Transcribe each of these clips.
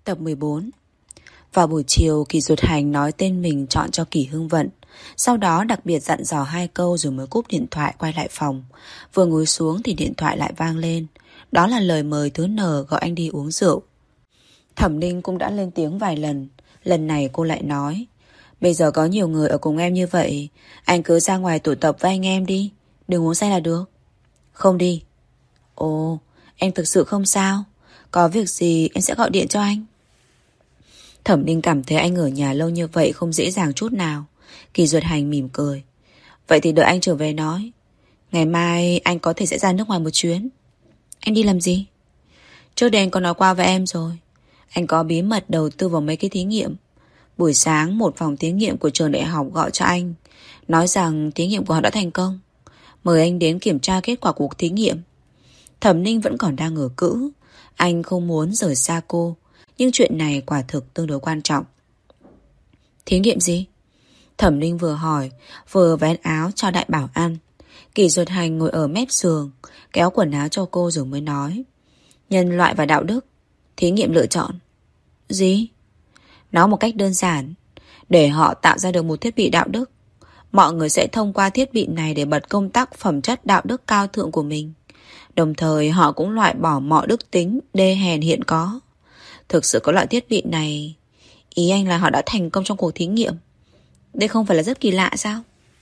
Tập 14. Vào buổi chiều, Kỳ Duyệt Hành nói tên mình chọn cho Kỳ Hưng Vận. Sau đó đặc biệt dặn dò 2 câu rồi mới cúp điện thoại quay lại phòng. Vừa ngồi xuống thì điện thoại lại vang lên. Đó là lời mời thứ N gọi anh đi uống rượu. Thẩm Ninh cũng đã lên tiếng vài lần. Lần này cô lại nói: bây giờ có nhiều người ở cùng em như vậy, anh cứ ra ngoài tụ tập với anh em đi, đừng uống say là được. Không đi. Ồ, em thực sự không sao? Có việc gì em sẽ gọi điện cho anh. Thẩm Ninh cảm thấy anh ở nhà lâu như vậy không dễ dàng chút nào. Kỳ Duyệt Hành mỉm cười: vậy thì đợi anh trở về nói. Ngày mai anh có thể sẽ ra nước ngoài một chuyến. Anh đi làm gì? Trước đây anh có nói qua với em rồi. Anh có bí mật đầu tư vào mấy cái thí nghiệm. Buổi sáng một phòng thí nghiệm của trường đại học gọi cho anh, nói rằng thí nghiệm của họ đã thành công, mời anh đến kiểm tra kết quả cuộc thí nghiệm. Thẩm Ninh vẫn còn đang ở cữ. Anh không muốn rời xa cô, nhưng chuyện này quả thực tương đối quan trọng. Thí nghiệm gì? Thẩm Ninh vừa hỏi vừa vén áo cho đại bảo ăn. Kỳ Duyệt Hành ngồi ở mép giường, kéo quần áo cho cô rồi mới nói: nhân loại và đạo đức, thí nghiệm lựa chọn. Gì? Nói một cách đơn giản, để họ tạo ra được một thiết bị đạo đức, mọi người sẽ thông qua thiết bị này để bật công tắc phẩm chất đạo đức cao thượng của mình. Đồng thời họ cũng loại bỏ mọi đức tính đê hèn hiện có. Thực sự có loại thiết bị này, ý anh là họ đã thành công trong cuộc thí nghiệm. Đây không phải là rất kỳ lạ sao?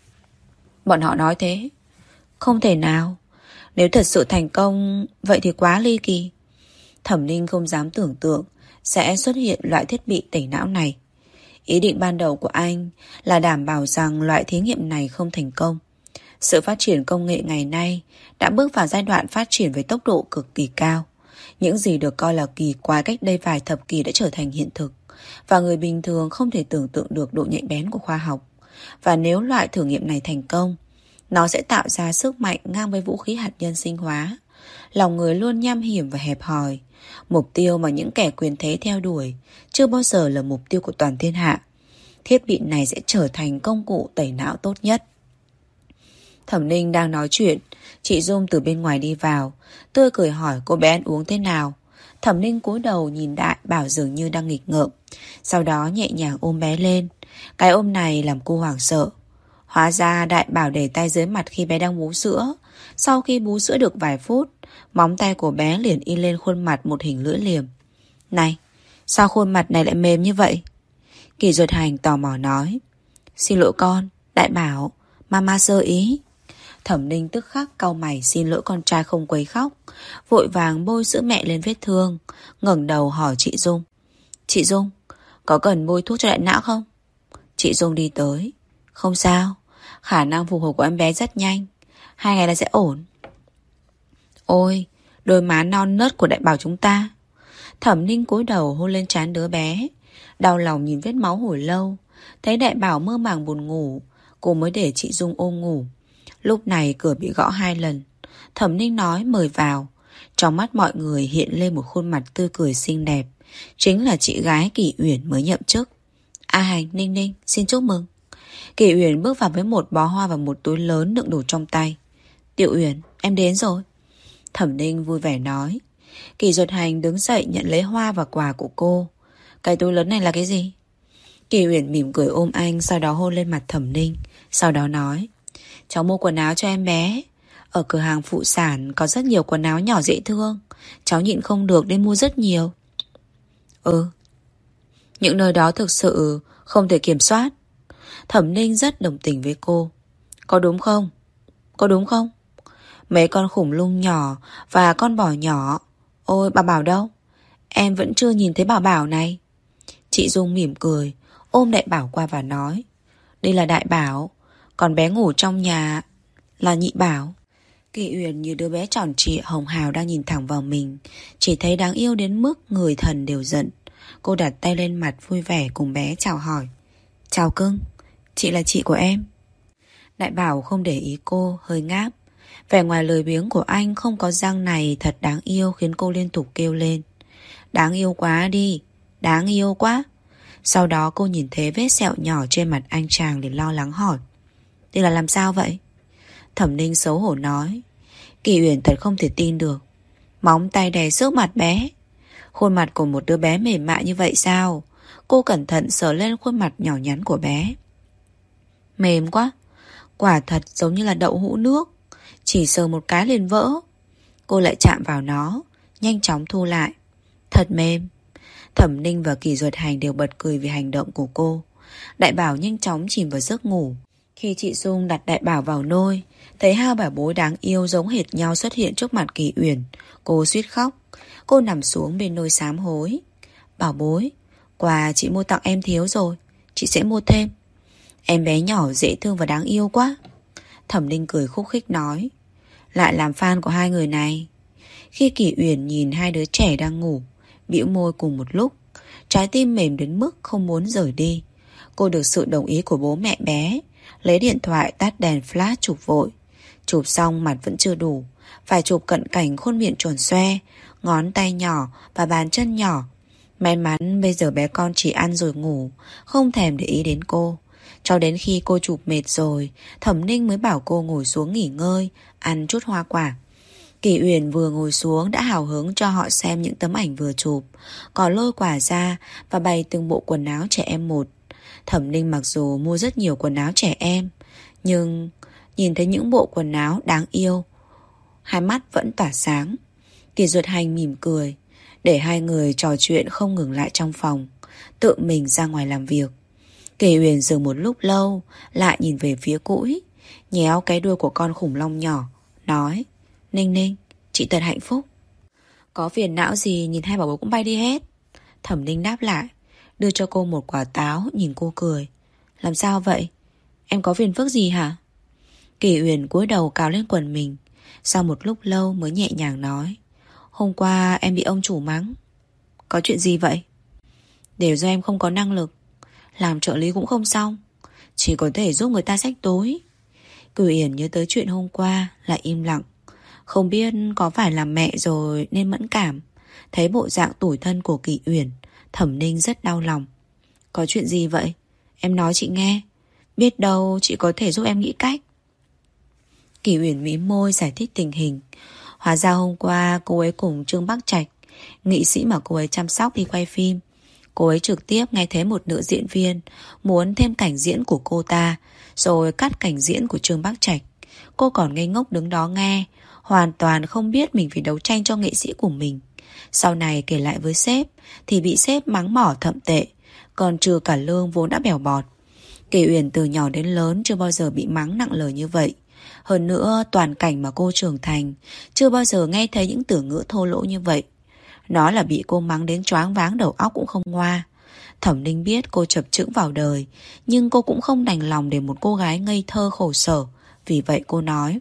Bọn họ nói thế. Không thể nào. Nếu thật sự thành công, vậy thì quá ly kỳ. Thẩm Ninh không dám tưởng tượng sẽ xuất hiện loại thiết bị tẩy não này. Ý định ban đầu của anh là đảm bảo rằng loại thí nghiệm này không thành công. Sự phát triển công nghệ ngày nay đã bước vào giai đoạn phát triển với tốc độ cực kỳ cao. Những gì được coi là kỳ quái cách đây vài thập kỷ đã trở thành hiện thực, và người bình thường không thể tưởng tượng được độ nhạy bén của khoa học. Và nếu loại thử nghiệm này thành công, nó sẽ tạo ra sức mạnh ngang với vũ khí hạt nhân sinh hóa. Lòng người luôn nham hiểm và hẹp hòi. Mục tiêu mà những kẻ quyền thế theo đuổi chưa bao giờ là mục tiêu của toàn thiên hạ. Thiết bị này sẽ trở thành công cụ tẩy não tốt nhất. Thẩm Ninh đang nói chuyện, chị Dung từ bên ngoài đi vào, tươi cười hỏi cô bé ăn uống thế nào. Thẩm Ninh cúi đầu nhìn Đại Bảo dường như đang nghịch ngợm, sau đó nhẹ nhàng ôm bé lên. Cái ôm này làm cô hoảng sợ. Hóa ra Đại Bảo để tay dưới mặt khi bé đang bú sữa. Sau khi bú sữa được vài phút, móng tay của bé liền in lên khuôn mặt một hình lưỡi liềm. Này, sao khuôn mặt này lại mềm như vậy? Kỳ Duyệt Hành tò mò nói: xin lỗi con, Đại Bảo, mama sơ ý. Thẩm Ninh tức khắc cau mày xin lỗi con trai không quấy khóc, vội vàng bôi sữa mẹ lên vết thương, ngẩng đầu hỏi chị Dung: chị Dung, có cần bôi thuốc cho đại não không? Chị Dung đi tới: không sao, khả năng phục hồi của em bé rất nhanh, 2 ngày là sẽ ổn. Ôi, đôi má non nớt của Đại Bảo chúng ta. Thẩm Ninh cúi đầu hôn lên trán đứa bé, đau lòng nhìn vết máu hồi lâu. Thấy Đại Bảo mơ màng buồn ngủ, cô mới để chị Dung ôm ngủ. Lúc này cửa bị gõ 2 lần. Thẩm Ninh nói mời vào. Trong mắt mọi người hiện lên một khuôn mặt tươi cười xinh đẹp, chính là chị gái Kỳ Uyển mới nhậm chức. A Hành, Ninh Ninh, xin chúc mừng. Kỳ Uyển bước vào với một bó hoa và một túi lớn đựng đồ trong tay. Tiểu Uyển, em đến rồi. Thẩm Ninh vui vẻ nói. Kỳ Duyệt Hành đứng dậy nhận lấy hoa và quà của cô. Cái túi lớn này là cái gì? Kỳ Uyển mỉm cười ôm anh, sau đó hôn lên mặt Thẩm Ninh. Sau đó nói: cháu mua quần áo cho em bé. Ở cửa hàng phụ sản có rất nhiều quần áo nhỏ dễ thương, cháu nhịn không được nên mua rất nhiều. Những nơi đó thực sự không thể kiểm soát. Thẩm Ninh rất đồng tình với cô. Có đúng không? Có đúng không? Mấy con khủng long nhỏ và con bò nhỏ. Ôi, bà Bảo đâu? Em vẫn chưa nhìn thấy Bảo Bảo này. Chị Dung mỉm cười, ôm Đại Bảo qua và nói: đây là Đại Bảo, còn bé ngủ trong nhà là Nhị Bảo. Kỳ Uyển như đứa bé tròn trịa hồng hào đang nhìn thẳng vào mình, chỉ thấy đáng yêu đến mức người thần đều giận. Cô đặt tay lên mặt vui vẻ cùng bé chào hỏi: chào cưng, chị là chị của em. Đại Bảo không để ý cô, hơi ngáp. Vẻ ngoài lười biếng của anh không có răng này thật đáng yêu, khiến cô liên tục kêu lên: đáng yêu quá đi, đáng yêu quá. Sau đó cô nhìn thấy vết sẹo nhỏ trên mặt anh chàng để lo lắng hỏi: đây là làm sao vậy? Thẩm Ninh xấu hổ nói. Kỳ Uyển thật không thể tin được, móng tay đè trước mặt bé. Khuôn mặt của một đứa bé mềm mại như vậy sao? Cô cẩn thận sờ lên khuôn mặt nhỏ nhắn của bé. Mềm quá. Quả thật giống như là đậu hũ nước. Chỉ sờ một cái liền vỡ. Cô lại chạm vào nó, nhanh chóng thu lại. Thật mềm. Thẩm Ninh và Kỳ Duật Hành đều bật cười vì hành động của cô. Đại Bảo nhanh chóng chìm vào giấc ngủ. Khi chị Dung đặt Đại Bảo vào nôi, thấy hai bảo bối đáng yêu giống hệt nhau xuất hiện trước mặt Kỳ Uyển, cô suýt khóc. Cô nằm xuống bên nôi sám hối. Bảo bối, quà chị mua tặng em thiếu rồi, chị sẽ mua thêm. Em bé nhỏ dễ thương và đáng yêu quá. Thẩm Ninh cười khúc khích nói. Lại làm fan của hai người này. Khi Kỳ Uyển nhìn hai đứa trẻ đang ngủ, bĩu môi cùng một lúc, trái tim mềm đến mức không muốn rời đi. Cô được sự đồng ý của bố mẹ bé, lấy điện thoại tắt đèn flash chụp vội. Chụp xong mặt vẫn chưa đủ, phải chụp cận cảnh khuôn miệng tròn xoe, ngón tay nhỏ và bàn chân nhỏ. May mắn bây giờ bé con chỉ ăn rồi ngủ, không thèm để ý đến cô. Cho đến khi cô chụp mệt rồi, Thẩm Ninh mới bảo cô ngồi xuống nghỉ ngơi, ăn chút hoa quả. Kỳ Uyển vừa ngồi xuống đã hào hứng cho họ xem những tấm ảnh vừa chụp, còn lôi quả ra và bày từng bộ quần áo trẻ em một. Thẩm Ninh mặc dù mua rất nhiều quần áo trẻ em, nhưng nhìn thấy những bộ quần áo đáng yêu, hai mắt vẫn tỏa sáng. Kỳ Duật Hành mỉm cười, để hai người trò chuyện không ngừng lại trong phòng, tự mình ra ngoài làm việc. Kỳ Uyển dừng một lúc lâu, lại nhìn về phía cũi, nhéo cái đuôi của con khủng long nhỏ, nói: Ninh Ninh, chị thật hạnh phúc. Có phiền não gì nhìn hai bảo bối cũng bay đi hết. Thẩm Ninh đáp lại, đưa cho cô một quả táo, nhìn cô cười. Làm sao vậy? Em có phiền phức gì hả? Kỳ Uyển cúi đầu cào lên quần mình, sau một lúc lâu mới nhẹ nhàng nói: Hôm qua em bị ông chủ mắng. Có chuyện gì vậy? Đều do em không có năng lực, làm trợ lý cũng không xong, chỉ có thể giúp người ta xách túi. Kỳ Uyển nhớ tới chuyện hôm qua lại im lặng. Không biết có phải là mẹ rồi nên mẫn cảm. Thấy bộ dạng tủi thân của Kỳ Uyển, Thẩm Ninh rất đau lòng. Có chuyện gì vậy? Em nói chị nghe, biết đâu chị có thể giúp em nghĩ cách. Kỳ Uyển mím môi giải thích tình hình. Hóa ra hôm qua cô ấy cùng Trương Bắc Trạch, nghệ sĩ mà cô ấy chăm sóc đi quay phim. Cô ấy trực tiếp nghe thấy một nữ diễn viên muốn thêm cảnh diễn của cô ta, rồi cắt cảnh diễn của Trương Bắc Trạch. Cô còn ngây ngốc đứng đó nghe, hoàn toàn không biết mình phải đấu tranh cho nghệ sĩ của mình. Sau này kể lại với sếp thì bị sếp mắng mỏ thậm tệ, còn trừ cả lương vốn đã bèo bọt. Kỳ Uyển từ nhỏ đến lớn chưa bao giờ bị mắng nặng lời như vậy. Hơn nữa toàn cảnh mà cô trưởng thành, chưa bao giờ nghe thấy những từ ngữ thô lỗ như vậy. Nó là bị cô mắng đến choáng váng đầu óc cũng không ngoa. Thẩm Ninh biết cô chập chững vào đời, nhưng cô cũng không đành lòng để một cô gái ngây thơ khổ sở. Vì vậy cô nói: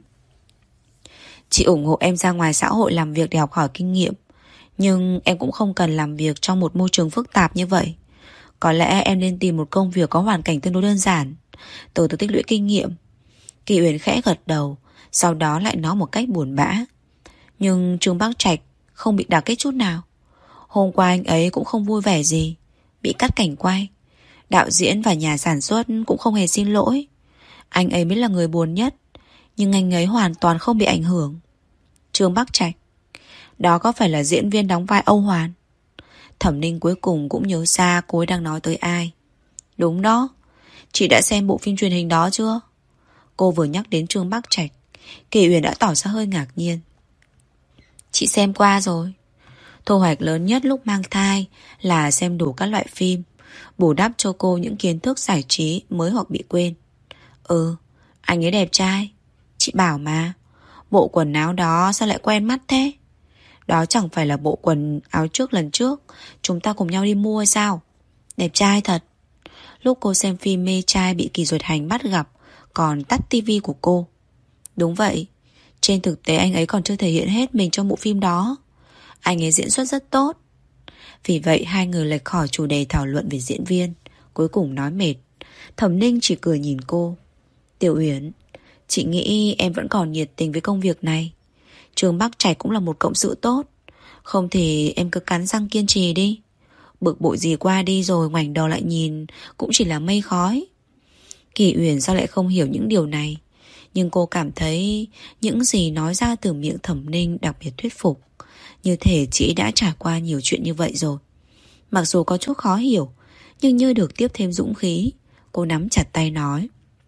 Chị ủng hộ em ra ngoài xã hội làm việc để học hỏi kinh nghiệm, nhưng em cũng không cần làm việc trong một môi trường phức tạp như vậy. Có lẽ em nên tìm một công việc có hoàn cảnh tương đối đơn giản, từ từ tích lũy kinh nghiệm. Kỳ Uyển khẽ gật đầu, sau đó lại nói một cách buồn bã: Nhưng Trương Bắc Trạch không bị đả kích chút nào. Hôm qua anh ấy cũng không vui vẻ gì, bị cắt cảnh quay. Đạo diễn và nhà sản xuất cũng không hề xin lỗi. Anh ấy mới là người buồn nhất, nhưng anh ấy hoàn toàn không bị ảnh hưởng. Trương Bắc Trạch, đó có phải là diễn viên đóng vai Âu Hoàn? Thẩm Ninh cuối cùng cũng nhớ ra cô ấy đang nói tới ai. Đúng đó, chị đã xem bộ phim truyền hình đó chưa? Cô vừa nhắc đến Trương Bắc Trạch, Kỳ Uyển đã tỏ ra hơi ngạc nhiên. Chị xem qua rồi. Thu hoạch lớn nhất lúc mang thai là xem đủ các loại phim, bù đắp cho cô những kiến thức giải trí mới hoặc bị quên. Anh ấy đẹp trai. Chị bảo mà, bộ quần áo đó sao lại quen mắt thế? Đó chẳng phải là bộ quần áo trước lần trước chúng ta cùng nhau đi mua hay sao? Đẹp trai thật. Lúc cô xem phim mê trai bị Kỳ Duật Hành bắt gặp, còn tắt tivi của cô. Đúng vậy, trên thực tế anh ấy còn chưa thể hiện hết mình trong bộ phim đó. Anh ấy diễn xuất rất tốt. Vì vậy hai người lệch khỏi chủ đề thảo luận về diễn viên, cuối cùng nói mệt. Thẩm Ninh chỉ cười nhìn cô. Tiểu Uyển, chị nghĩ em vẫn còn nhiệt tình với công việc này. Trương Bắc Trạch cũng là một cộng sự tốt, không thì em cứ cắn răng kiên trì đi. Bực bội gì qua đi rồi ngoảnh đầu lại nhìn cũng chỉ là mây khói. Kỳ Uyển sao lại không hiểu những điều này, nhưng cô cảm thấy những gì nói ra từ miệng Thẩm Ninh đặc biệt thuyết phục. Như thể chị đã trải qua nhiều chuyện như vậy rồi. Mặc dù có chút khó hiểu, nhưng như được tiếp thêm dũng khí, cô nắm chặt tay nói: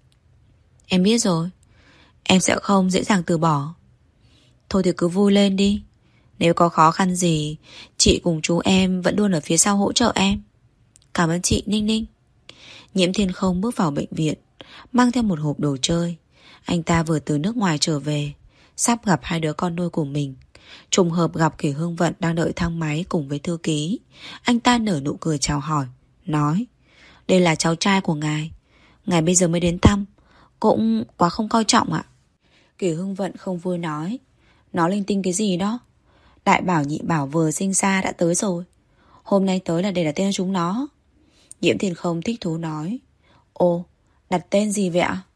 Em biết rồi, em sẽ không dễ dàng từ bỏ. Thôi thì cứ vui lên đi. Nếu có khó khăn gì, chị cùng chú em vẫn luôn ở phía sau hỗ trợ em. Cảm ơn chị Ninh Ninh. Nhiễm Thiên Không bước vào bệnh viện, mang theo một hộp đồ chơi. Anh ta vừa từ nước ngoài trở về, sắp gặp hai đứa con nuôi của mình. Trùng hợp gặp Kỷ Hương Vận đang đợi thang máy cùng với thư ký. Anh ta nở nụ cười chào hỏi, nói: Đây là cháu trai của ngài. Ngài bây giờ mới đến thăm, cũng quá không coi trọng ạ. Kỷ Hương Vận không vui nói: Nó linh tinh cái gì đó. Đại bảo nhị bảo vừa sinh ra đã tới rồi. Hôm nay tới là để đặt tên cho chúng nó. Nhiễm Thiên Không thích thú nói: Ồ, đặt tên gì vậy ạ?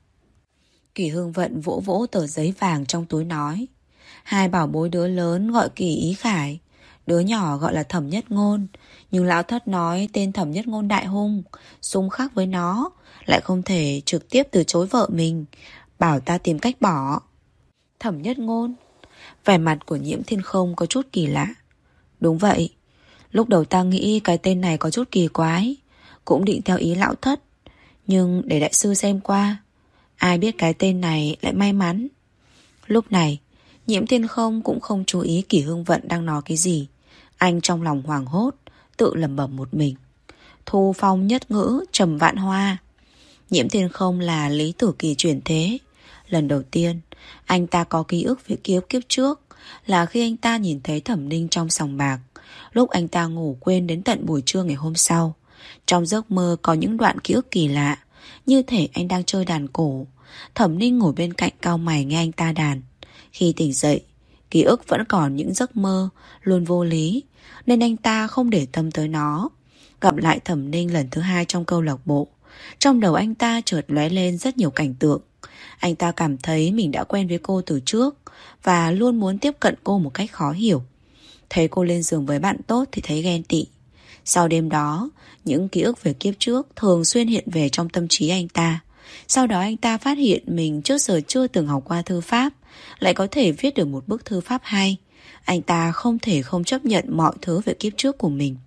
Kỷ Hương Vận vỗ vỗ tờ giấy vàng trong túi nói: Hai bảo bối đứa lớn gọi Kỷ Ý Khải, đứa nhỏ gọi là Thẩm Nhất Ngôn. Nhưng lão thất nói tên Thẩm Nhất Ngôn đại hung, xung khắc với nó, lại không thể trực tiếp từ chối vợ mình, bảo ta tìm cách bỏ. Thẩm Nhất Ngôn? Vẻ mặt của Nhiễm Thiên Không có chút kỳ lạ. Đúng vậy, lúc đầu ta nghĩ cái tên này có chút kỳ quái, cũng định theo ý lão thất, nhưng để đại sư xem qua, ai biết cái tên này lại may mắn. Lúc này Nhiễm Thiên Không cũng không chú ý Kỷ Hương Vận đang nói cái gì. Anh trong lòng hoảng hốt, tự lẩm bẩm một mình: Thu phong nhất ngữ trầm vạn hoa. Nhiễm Thiên Không là Lý Tử Kỳ chuyển thế. Lần đầu tiên anh ta có ký ức về kiếp trước là khi anh ta nhìn thấy Thẩm Ninh trong sòng bạc. Lúc anh ta ngủ quên đến tận buổi trưa ngày hôm sau. Trong giấc mơ có những đoạn ký ức kỳ lạ, như thể anh đang chơi đàn cổ. Thẩm Ninh ngồi bên cạnh cau mày nghe anh ta đàn. Khi tỉnh dậy, ký ức vẫn còn những giấc mơ luôn vô lý, nên anh ta không để tâm tới nó. Gặp lại Thẩm Ninh lần thứ hai trong câu lạc bộ, trong đầu anh ta chợt lóe lên rất nhiều cảnh tượng. Anh ta cảm thấy mình đã quen với cô từ trước và luôn muốn tiếp cận cô một cách khó hiểu. Thấy cô lên giường với bạn tốt thì thấy ghen tị. Sau đêm đó, những ký ức về kiếp trước thường xuyên hiện về trong tâm trí anh ta. Sau đó anh ta phát hiện mình trước giờ chưa từng học qua thư pháp, lại có thể viết được một bức thư pháp hay. Anh ta không thể không chấp nhận mọi thứ về kiếp trước của mình.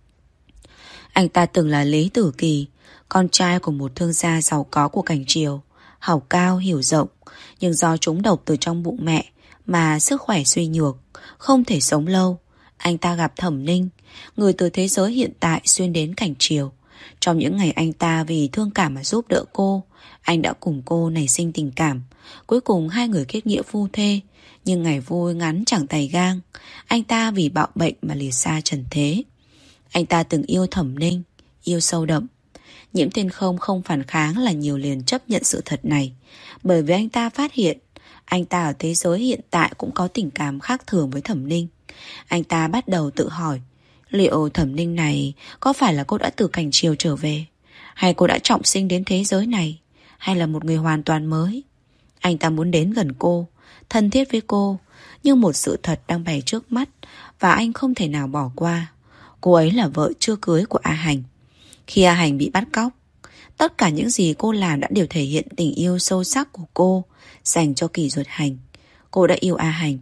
Anh ta từng là Lý Tử Kỳ, con trai của một thương gia giàu có của Cảnh Triều, học cao hiểu rộng, nhưng do trúng độc từ trong bụng mẹ mà sức khỏe suy nhược, không thể sống lâu. Anh ta gặp Thẩm Ninh, người từ thế giới hiện tại xuyên đến Cảnh Triều. Trong những ngày anh ta vì thương cảm mà giúp đỡ cô, anh đã cùng cô nảy sinh tình cảm. Cuối cùng hai người kết nghĩa phu thê. Nhưng ngày vui ngắn chẳng tày gang, anh ta vì bạo bệnh mà lìa xa trần thế. Anh ta từng yêu Thẩm Ninh, yêu sâu đậm. Nhiễm Thiên Không không phản kháng là nhiều liền chấp nhận sự thật này. Bởi vì anh ta phát hiện anh ta ở thế giới hiện tại cũng có tình cảm khác thường với Thẩm Ninh. Anh ta bắt đầu tự hỏi, liệu Thẩm Ninh này có phải là cô đã từ Cảnh Triều trở về, hay cô đã trọng sinh đến thế giới này, hay là một người hoàn toàn mới. Anh ta muốn đến gần cô, thân thiết với cô, nhưng một sự thật đang bày trước mắt và anh không thể nào bỏ qua. Cô ấy là vợ chưa cưới của A Hành. Khi A Hành bị bắt cóc, tất cả những gì cô làm đã đều thể hiện tình yêu sâu sắc của cô dành cho Kỷ Duật Hành. Cô đã yêu A Hành.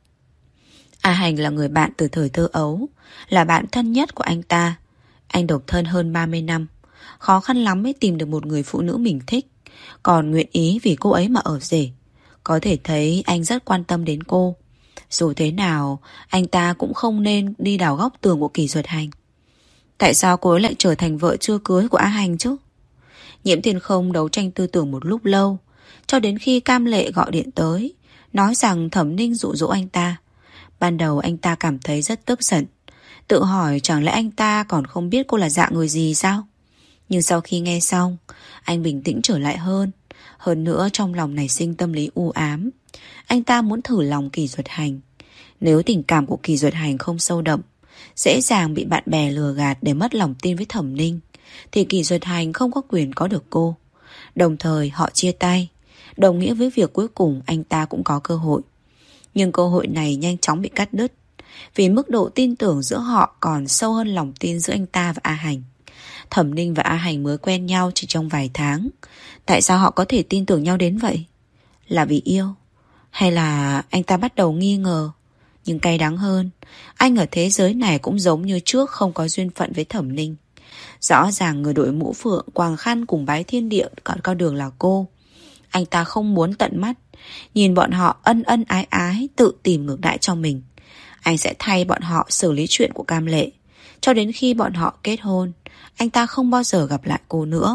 A Hành là người bạn từ thời thơ ấu, là bạn thân nhất của anh ta. Anh độc thân hơn 30 năm, khó khăn lắm mới tìm được một người phụ nữ mình thích, còn nguyện ý vì cô ấy mà ở rể. Có thể thấy anh rất quan tâm đến cô. Dù thế nào, anh ta cũng không nên đi đào góc tường của Kỷ Duật Hành. Tại sao cô ấy lại trở thành vợ chưa cưới của A Hành chứ? Nhiễm Thiên Không đấu tranh tư tưởng một lúc lâu, cho đến khi Cam Lệ gọi điện tới, nói rằng Thẩm Ninh dụ dỗ anh ta. Ban đầu anh ta cảm thấy rất tức giận, tự hỏi chẳng lẽ anh ta còn không biết cô là dạng người gì sao? Nhưng sau khi nghe xong, anh bình tĩnh trở lại hơn. Hơn nữa trong lòng nảy sinh tâm lý u ám. Anh ta muốn thử lòng Kỷ Duật Hành. Nếu tình cảm của Kỷ Duật Hành không sâu đậm, dễ dàng bị bạn bè lừa gạt để mất lòng tin với Thẩm Ninh, thì Kỷ Duật Hành không có quyền có được cô. Đồng thời họ chia tay, đồng nghĩa với việc cuối cùng anh ta cũng có cơ hội. Nhưng cơ hội này nhanh chóng bị cắt đứt, vì mức độ tin tưởng giữa họ còn sâu hơn lòng tin giữa anh ta và A Hành. Thẩm Ninh và A Hành mới quen nhau chỉ trong vài tháng. Tại sao họ có thể tin tưởng nhau đến vậy? Là vì yêu? Hay là anh ta bắt đầu nghi ngờ? Nhưng cay đắng hơn, anh ở thế giới này cũng giống như trước không có duyên phận với Thẩm Ninh. Rõ ràng người đội mũ phượng quàng khăn cùng bái thiên địa còn cao đường là cô. Anh ta không muốn tận mắt nhìn bọn họ ân ân ái ái tự tìm ngược đãi cho mình. Anh sẽ thay bọn họ xử lý chuyện của Cam Lệ. Cho đến khi bọn họ kết hôn, anh ta không bao giờ gặp lại cô nữa.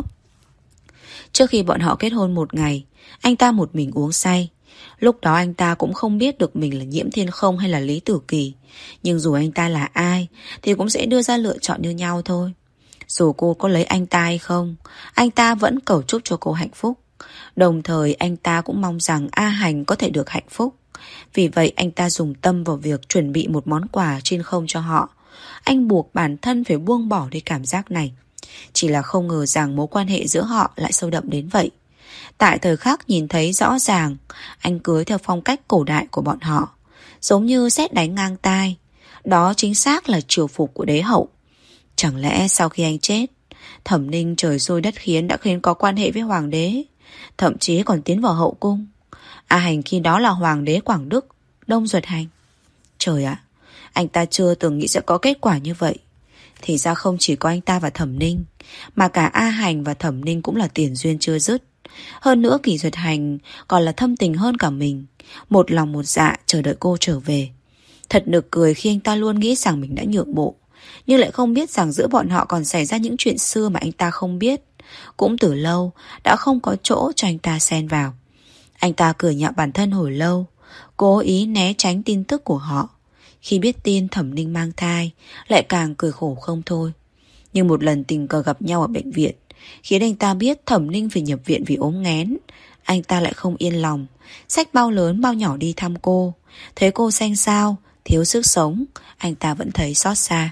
Trước khi bọn họ kết hôn một ngày, anh ta một mình uống say. Lúc đó anh ta cũng không biết được mình là Nhiễm Thiên Không hay là Lý Tử Kỳ. Nhưng dù anh ta là ai thì cũng sẽ đưa ra lựa chọn như nhau thôi. Dù cô có lấy anh ta hay không, anh ta vẫn cầu chúc cho cô hạnh phúc. Đồng thời anh ta cũng mong rằng A Hành có thể được hạnh phúc. Vì vậy anh ta dùng tâm vào việc chuẩn bị một món quà trên không cho họ. Anh buộc bản thân phải buông bỏ đi cảm giác này. Chỉ là không ngờ rằng mối quan hệ giữa họ lại sâu đậm đến vậy. Tại thời khắc nhìn thấy rõ ràng, anh cưới theo phong cách cổ đại của bọn họ, giống như sét đánh ngang tai. Đó chính xác là triều phục của đế hậu. Chẳng lẽ sau khi anh chết, Thẩm Ninh trời xui đất khiến đã khiến có quan hệ với hoàng đế, thậm chí còn tiến vào hậu cung. A Hành khi đó là hoàng đế Quảng Đức, Đông Duật Hành. Trời ạ, anh ta chưa từng nghĩ sẽ có kết quả như vậy. Thì ra không chỉ có anh ta và Thẩm Ninh, mà cả A Hành và Thẩm Ninh cũng là tiền duyên chưa dứt. Hơn nữa Kỷ Duật Hành còn là thâm tình hơn cả mình, một lòng một dạ chờ đợi cô trở về. Thật nực cười khi anh ta luôn nghĩ rằng mình đã nhượng bộ, nhưng lại không biết rằng giữa bọn họ còn xảy ra những chuyện xưa mà anh ta không biết. Cũng từ lâu đã không có chỗ cho anh ta xen vào. Anh ta cười nhạo bản thân hồi lâu, cố ý né tránh tin tức của họ. Khi biết tin Thẩm Ninh mang thai, lại càng cười khổ không thôi. Nhưng một lần tình cờ gặp nhau ở bệnh viện khiến anh ta biết Thẩm Ninh phải nhập viện vì ốm nghén. Anh ta lại không yên lòng, xách bao lớn bao nhỏ đi thăm cô. Thấy cô xanh xao, thiếu sức sống, anh ta vẫn thấy xót xa.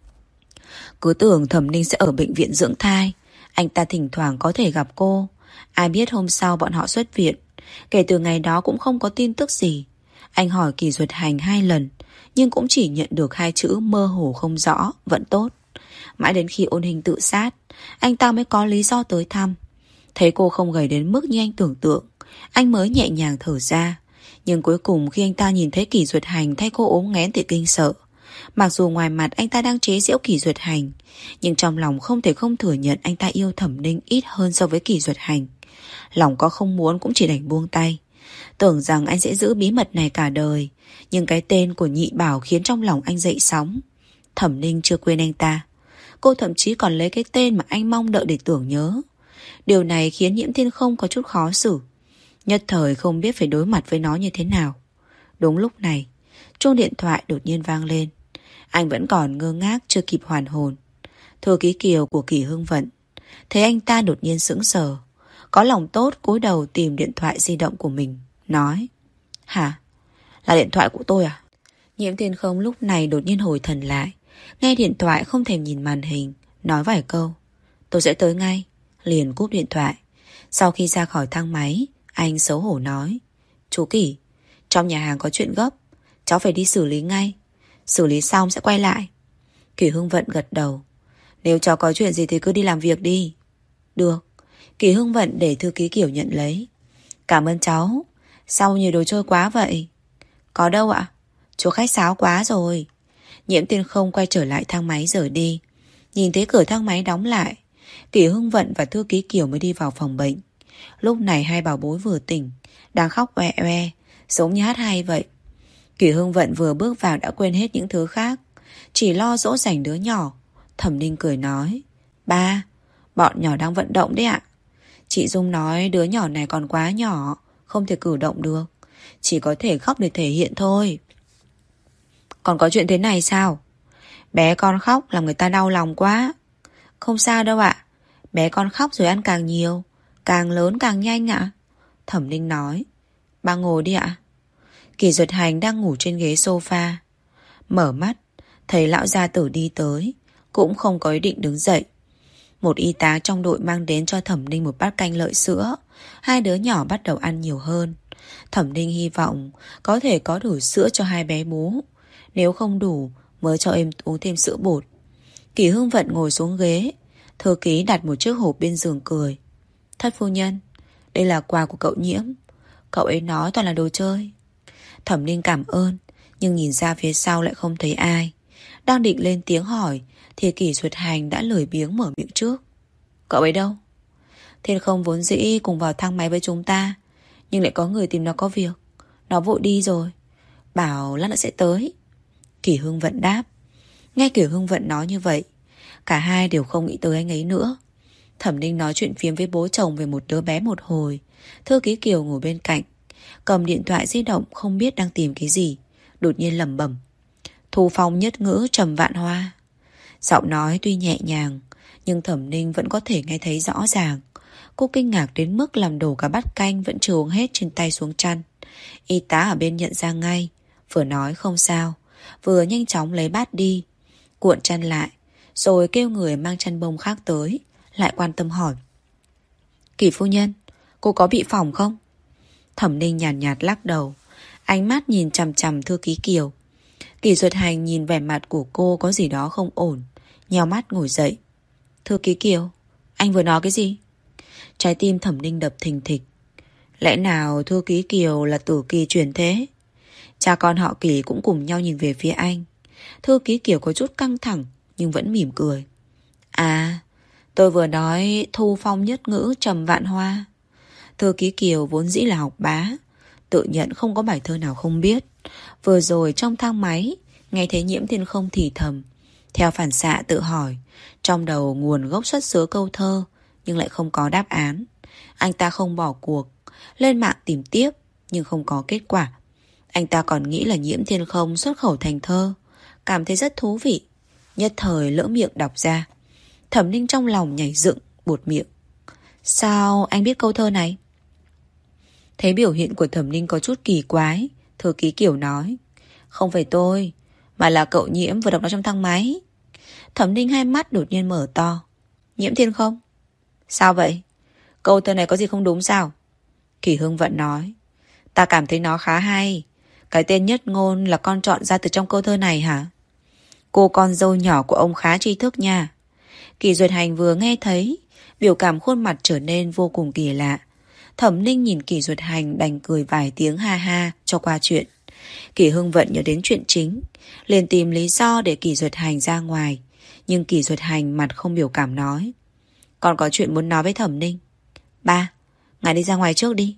Cứ tưởng Thẩm Ninh sẽ ở bệnh viện dưỡng thai, anh ta thỉnh thoảng có thể gặp cô. Ai biết hôm sau bọn họ xuất viện. Kể từ ngày đó cũng không có tin tức gì. Anh hỏi Kỷ Duật Hành 2 lần, nhưng cũng chỉ nhận được 2 chữ mơ hồ không rõ, vẫn tốt. Mãi đến khi Ôn Hình tự sát, anh ta mới có lý do tới thăm. Thấy cô không gầy đến mức như anh tưởng tượng, anh mới nhẹ nhàng thở ra. Nhưng cuối cùng khi anh ta nhìn thấy Kỷ Duật Hành thay cô ốm nghén thì kinh sợ. Mặc dù ngoài mặt anh ta đang chế giễu Kỷ Duật Hành, nhưng trong lòng không thể không thừa nhận anh ta yêu Thẩm Ninh ít hơn so với Kỷ Duật Hành. Lòng có không muốn cũng chỉ đành buông tay. Tưởng rằng anh sẽ giữ bí mật này cả đời, nhưng cái tên của Nhị Bảo khiến trong lòng anh dậy sóng. Thẩm Ninh chưa quên anh ta. Cô thậm chí còn lấy cái tên mà anh mong đợi để tưởng nhớ. Điều này khiến Nhiễm Thiên Không có chút khó xử. Nhất thời không biết phải đối mặt với nó như thế nào. Đúng lúc này, chuông điện thoại đột nhiên vang lên. Anh vẫn còn ngơ ngác chưa kịp hoàn hồn. Thư ký Kiều của Kỷ Hưng Vận. Thấy anh ta đột nhiên sững sờ, có lòng tốt cúi đầu tìm điện thoại di động của mình, nói: Hả? Là điện thoại của tôi à? Nhiễm Thiên Không lúc này đột nhiên hồi thần lại, nghe điện thoại không thèm nhìn màn hình, nói vài câu: Tôi sẽ tới ngay. Liền cúp điện thoại. Sau khi ra khỏi thang máy, anh xấu hổ nói: Chú Kỷ, trong nhà hàng có chuyện gấp, cháu phải đi xử lý ngay. Xử lý xong sẽ quay lại. Kỷ Hưng Vận gật đầu. Nếu cháu có chuyện gì thì cứ đi làm việc đi. Được. Kỷ Hưng Vận để thư ký Kiều nhận lấy. Cảm ơn cháu. Sao nhiều đồ trôi quá vậy? Có đâu ạ? Chú khách sáo quá rồi. Nhiễm Thiên Không quay trở lại thang máy rời đi. Nhìn thấy cửa thang máy đóng lại, Kỷ Hưng Vận và thư ký Kiều mới đi vào phòng bệnh. Lúc này hai bảo bối vừa tỉnh, đang khóc oe oe, giống như hát hay vậy. Kỷ Hưng Vận vừa bước vào đã quên hết những thứ khác, chỉ lo dỗ dành đứa nhỏ. Thẩm Ninh cười nói: Ba, bọn nhỏ đang vận động đấy ạ. Chị Dung nói đứa nhỏ này còn quá nhỏ, không thể cử động được, chỉ có thể khóc để thể hiện thôi. Còn có chuyện thế này sao? Bé con khóc làm người ta đau lòng quá. Không sao đâu ạ. Bé con khóc rồi ăn càng nhiều, càng lớn càng nhanh ạ. Thẩm Ninh nói. Ba ngồi đi ạ. Kỷ Duật Hành đang ngủ trên ghế sofa. Mở mắt, thấy lão gia tử đi tới, cũng không có ý định đứng dậy. Một y tá trong đội mang đến cho Thẩm Ninh một bát canh lợi sữa. Hai đứa nhỏ bắt đầu ăn nhiều hơn. Thẩm Ninh hy vọng có thể có đủ sữa cho hai bé bú. Nếu không đủ mới cho em uống thêm sữa bột. Kỷ Hưng Vận ngồi xuống ghế. Thư ký đặt một chiếc hộp bên giường cười. Thất phu nhân, đây là quà của cậu Nhiễm. Cậu ấy nói toàn là đồ chơi. Thẩm Ninh cảm ơn, Nhưng nhìn ra phía sau lại không thấy ai. Đang định lên tiếng hỏi thì Kỷ Duyệt Hành đã lười biếng mở miệng trước. Cậu ấy đâu? Thiên Không vốn dĩ cùng vào thang máy với chúng ta, nhưng lại có người tìm nó có việc. Nó vội đi rồi, bảo lát nữa sẽ tới. Kỷ Hưng Vận đáp. Nghe Kỷ Hưng Vận nói như vậy, cả hai đều không nghĩ tới anh ấy nữa. Thẩm Ninh nói chuyện phiếm với bố chồng về một đứa bé một hồi. Thư ký Kiều ngồi bên cạnh, cầm điện thoại di động không biết đang tìm cái gì, đột nhiên lẩm bẩm. Thu phong nhất ngữ trầm vạn hoa. Giọng nói tuy nhẹ nhàng, nhưng Thẩm Ninh vẫn có thể nghe thấy rõ ràng. Cô kinh ngạc đến mức làm đổ cả bát canh vẫn chưa uống hết trên tay xuống chăn. Y tá ở bên nhận ra ngay, vừa nói không sao, vừa nhanh chóng lấy bát đi, cuộn chăn lại, rồi kêu người mang chăn bông khác tới, lại quan tâm hỏi. Kỷ phu nhân, cô có bị phỏng không? Thẩm Ninh nhàn nhạt lắc đầu, ánh mắt nhìn chằm chằm thư ký Kiều. Kỷ Duyệt Hành nhìn vẻ mặt của cô có gì đó không ổn, nheo mắt ngồi dậy. Thư ký Kiều, anh vừa nói cái gì? Trái tim Thẩm Ninh đập thình thịch. Lẽ nào thư ký Kiều là tử kỳ chuyển thế? Cha con họ Kỷ cũng cùng nhau nhìn về phía anh. Thư ký Kiều có chút căng thẳng nhưng vẫn mỉm cười. À, tôi vừa nói thu phong nhất ngữ trầm vạn hoa. Thư ký Kiều vốn dĩ là học bá, tự nhận không có bài thơ nào không biết. Vừa rồi trong thang máy nghe thấy Nhiễm Thiên Không thì thầm, theo phản xạ tự hỏi trong đầu nguồn gốc xuất xứ câu thơ, nhưng lại không có đáp án. Anh ta không bỏ cuộc, lên mạng tìm tiếp, nhưng không có kết quả. Anh ta còn nghĩ là Nhiễm Thiên Không xuất khẩu thành thơ, cảm thấy rất thú vị, nhất thời lỡ miệng đọc ra. Thẩm Ninh trong lòng nhảy dựng, buột miệng. Sao anh biết câu thơ này? Thấy biểu hiện của Thẩm Ninh có chút kỳ quái, thư ký Kiều nói. Không phải tôi, mà là cậu Nhiễm vừa đọc nó trong thang máy. Thẩm Ninh hai mắt đột nhiên mở to. Nhiễm Thiên Không? Sao vậy? Câu thơ này có gì không đúng sao? Kỷ Hưng Vận nói. Ta cảm thấy nó khá hay. Cái tên Nhất Ngôn là con chọn ra từ trong câu thơ này hả? Cô con dâu nhỏ của ông khá tri thức nha. Kỷ Duyệt Hành vừa nghe thấy, biểu cảm khuôn mặt trở nên vô cùng kỳ lạ. Thẩm Ninh nhìn Kỷ Duyệt Hành đành cười vài tiếng ha ha cho qua chuyện. Kỷ Hưng Vận nhớ đến chuyện chính, liền tìm lý do để Kỷ Duyệt Hành ra ngoài. Nhưng Kỷ Duyệt Hành mặt không biểu cảm nói. Con có chuyện muốn nói với Thẩm Ninh. Ba, ngài đi ra ngoài trước đi.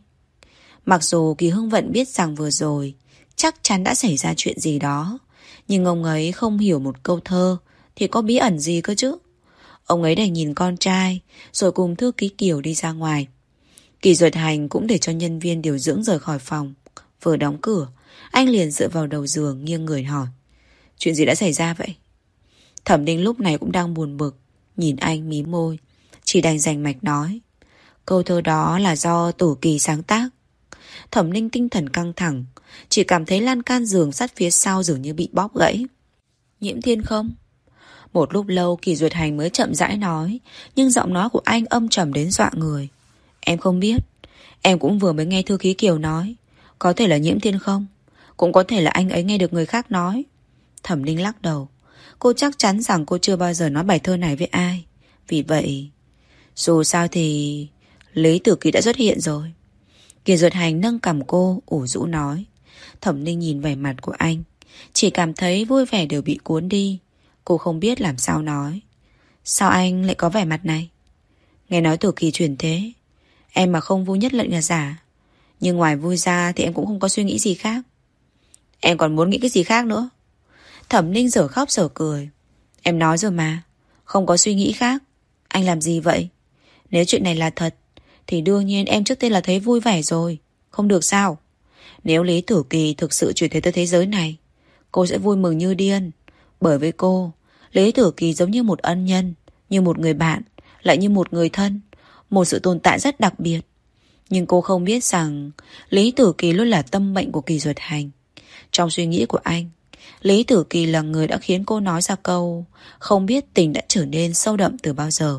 Mặc dù Kỷ Hưng Vận biết rằng vừa rồi chắc chắn đã xảy ra chuyện gì đó, nhưng ông ấy không hiểu một câu thơ thì có bí ẩn gì cơ chứ. Ông ấy đành nhìn con trai rồi cùng thư ký Kiều đi ra ngoài. Kỷ Duyệt Hành cũng để cho nhân viên điều dưỡng rời khỏi phòng. Vừa đóng cửa, anh liền dựa vào đầu giường nghiêng người hỏi. Chuyện gì đã xảy ra vậy? Thẩm Ninh lúc này cũng đang buồn bực, nhìn anh mím môi, chỉ đành rành mạch nói. Câu thơ đó là do Tử Kỳ sáng tác. Thẩm Ninh tinh thần căng thẳng, chỉ cảm thấy lan can giường sát phía sau dường như bị bóp gãy. Nhiễm Thiên Không? Một lúc lâu Kỷ Duyệt Hành mới chậm rãi nói, nhưng giọng nói của anh âm trầm đến dọa người. Em không biết. Em cũng vừa mới nghe thư ký Kiều nói. Có thể là Nhiễm Thiên Không, cũng có thể là anh ấy nghe được người khác nói. Thẩm Ninh lắc đầu. Cô chắc chắn rằng cô chưa bao giờ nói bài thơ này với ai. Vì vậy, dù sao thì Lý Tử Kỳ đã xuất hiện rồi. Kỷ Duyệt Hành nâng cằm cô, ủ rũ nói. Thẩm Ninh nhìn vẻ mặt của anh, chỉ cảm thấy vui vẻ đều bị cuốn đi. Cô không biết làm sao nói. Sao anh lại có vẻ mặt này? Nghe nói Tử Kỳ chuyển thế, em mà không vui nhất lận là giả. Nhưng ngoài vui ra thì em cũng không có suy nghĩ gì khác. Em còn muốn nghĩ cái gì khác nữa? Thẩm Ninh dở khóc dở cười. Em nói rồi mà, không có suy nghĩ khác. Anh làm gì vậy? Nếu chuyện này là thật thì đương nhiên em trước tiên là thấy vui vẻ rồi. Không được sao? Nếu Lý Tử Kỳ thực sự chuyển thế tới thế giới này, cô sẽ vui mừng như điên. Bởi với cô, Lý Tử Kỳ giống như một ân nhân, như một người bạn, lại như một người thân, một sự tồn tại rất đặc biệt. Nhưng cô không biết rằng Lý Tử Kỳ luôn là tâm mệnh của Kỷ Duyệt Hành. Trong suy nghĩ của anh, Lý Tử Kỳ là người đã khiến cô nói ra câu không biết tình đã trở nên sâu đậm từ bao giờ.